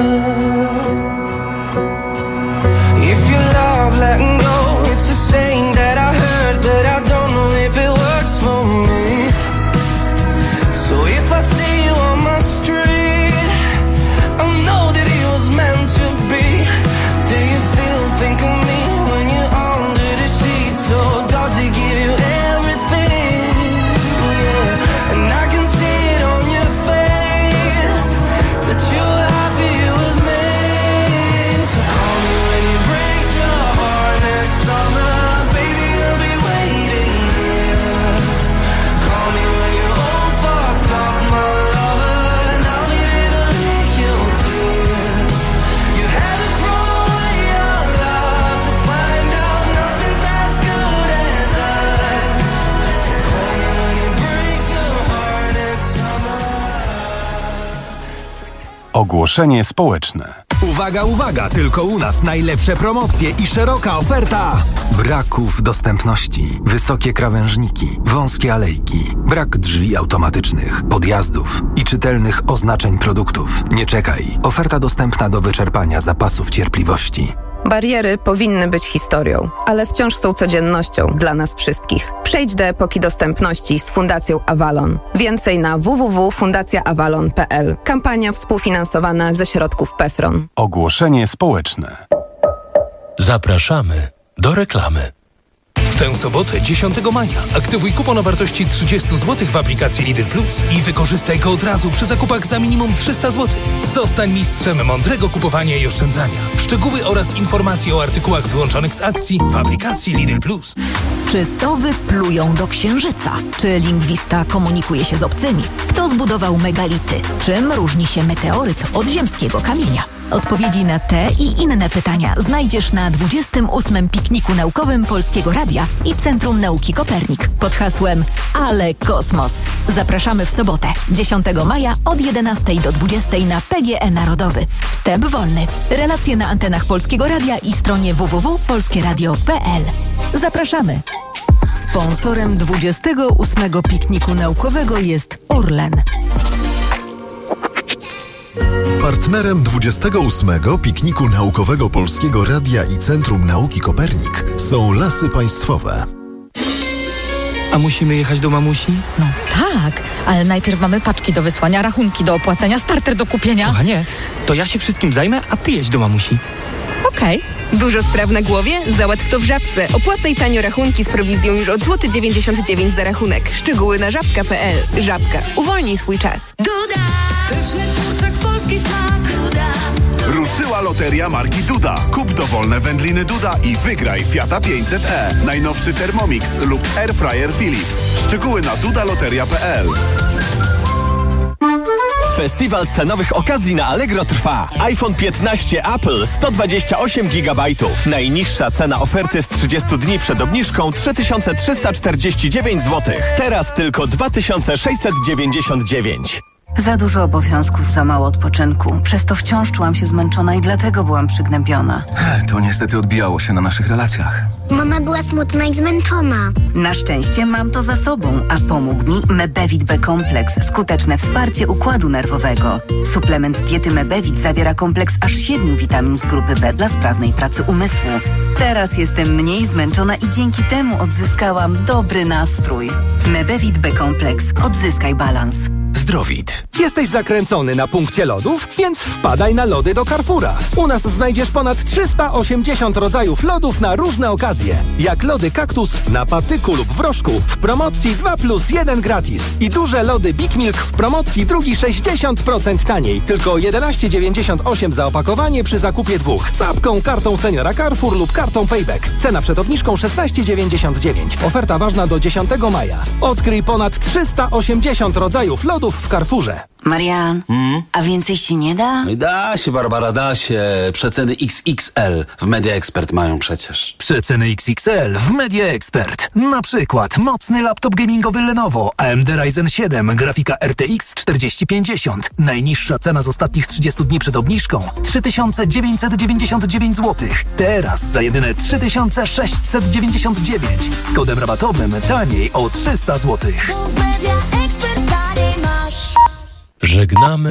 If you love letting go, it's a saying that I heard, but I don't know if it works for me. So if I see you on my street, I know that it was meant to be. Do you still think of me when you're under the sheets? So does it give you everything? Yeah. And I can see it on your face, but you're happy with me. So call me when he breaks your heart next summer. Baby, I'll be waiting here. Call me when you're all fucked up, my lover, and I'll be there to lick your tears. You had to throw away our love to find out nothing's as good as us. So call me when he breaks your heart next summer. Ogłoszenie społeczne. Uwaga, uwaga! Tylko u nas najlepsze promocje i szeroka oferta. Braków dostępności, wysokie krawężniki, wąskie alejki, brak drzwi automatycznych, podjazdów i czytelnych oznaczeń produktów. Nie czekaj. Oferta dostępna do wyczerpania zapasów cierpliwości. Bariery powinny być historią, ale wciąż są codziennością dla nas wszystkich. Przejdź do epoki dostępności z Fundacją Avalon. Więcej na w w w kropka fundacja avalon kropka p l. Kampania współfinansowana ze środków PEFRON. Ogłoszenie społeczne. Zapraszamy do reklamy. W tę sobotę, dziesiątego maja, aktywuj kupon o wartości trzydzieści złotych w aplikacji Lidl Plus i wykorzystaj go od razu przy zakupach za minimum trzysta złotych. Zostań mistrzem mądrego kupowania i oszczędzania. Szczegóły oraz informacje o artykułach wyłączonych z akcji w aplikacji Lidl Plus. Czy sowy plują do księżyca? Czy lingwista komunikuje się z obcymi? Kto zbudował megality? Czym różni się meteoryt od ziemskiego kamienia? Odpowiedzi na te i inne pytania znajdziesz na dwudziestym ósmym pikniku naukowym Polskiego Radia i Centrum Nauki Kopernik pod hasłem Ale Kosmos. Zapraszamy w sobotę, dziesiątego maja od jedenastej do dwudziestej na P G E Narodowy. Wstęp wolny. Relacje na antenach Polskiego Radia i stronie w w w kropka polskie radio kropka p l. Zapraszamy. Sponsorem dwudziestego ósmego pikniku naukowego jest Orlen. Partnerem dwudziestego ósmego pikniku naukowego Polskiego Radia i Centrum Nauki Kopernik są Lasy Państwowe. A musimy jechać do mamusi? No tak, ale najpierw mamy paczki do wysłania, rachunki do opłacenia, starter do kupienia. Kochanie, to ja się wszystkim zajmę, a ty jedź do mamusi. Okej. Dużo spraw na głowie? Załatw to w Żabce. Opłacaj tanio rachunki z prowizją już od złoty dziewięćdziesiąt dziewięć za rachunek. Szczegóły na żabka kropka p l. Żabka. Uwolnij swój czas. Duda! Pyszny tłuszczek, polski smak. Duda! Ruszyła loteria marki Duda. Kup dowolne wędliny Duda i wygraj Fiata pięćset e. Najnowszy Thermomix lub Airfryer Philips. Szczegóły na dudaloteria kropka p l. Festiwal cenowych okazji na Allegro trwa. iPhone piętnaście Apple sto dwadzieścia osiem gigabajtów. Najniższa cena oferty z trzydziestu dni przed obniżką trzy tysiące trzysta czterdzieści dziewięć złotych. Teraz tylko dwa tysiące sześćset dziewięćdziesiąt dziewięć. Za dużo obowiązków, za mało odpoczynku. Przez to wciąż czułam się zmęczona i dlatego byłam przygnębiona. To niestety odbijało się na naszych relacjach. Mama była smutna i zmęczona. Na szczęście mam to za sobą, a pomógł mi Mebevit B-kompleks. Skuteczne wsparcie układu nerwowego. Suplement diety Mebevit zawiera kompleks aż siedmiu witamin z grupy B dla sprawnej pracy umysłu. Teraz jestem mniej zmęczona i dzięki temu odzyskałam dobry nastrój. Mebevit B-kompleks. Odzyskaj balans. Zdrowit. Jesteś zakręcony na punkcie lodów? Więc wpadaj na lody do Carrefoura. U nas znajdziesz ponad trzysta osiemdziesiąt rodzajów lodów na różne okazje. Jak lody kaktus na patyku lub wrożku w promocji dwa plus jeden gratis. I duże lody Big Milk w promocji drugi sześćdziesiąt procent taniej. Tylko jedenaście dziewięćdziesiąt osiem za opakowanie przy zakupie dwóch. Z apką, kartą seniora Carrefour lub kartą Payback. Cena przed obniżką szesnaście dziewięćdziesiąt dziewięć. Oferta ważna do dziesiątego maja. Odkryj ponad trzysta osiemdziesiąt rodzajów lodów w Carrefourze. Marian, Mm? a więcej się nie da? Da się, Barbara, da się. Przeceny X X L w Media Expert mają przecież. Przeceny X X L w Media Expert. Na przykład mocny laptop gamingowy Lenovo A M D Ryzen siedem, grafika R T X czterdzieści pięćdziesiąt. Najniższa cena z ostatnich trzydziestu dni przed obniżką trzy tysiące dziewięćset dziewięćdziesiąt dziewięć złotych. Teraz za jedyne trzy tysiące sześćset dziewięćdziesiąt dziewięć. Z kodem rabatowym taniej o trzysta złotych. Żegnamy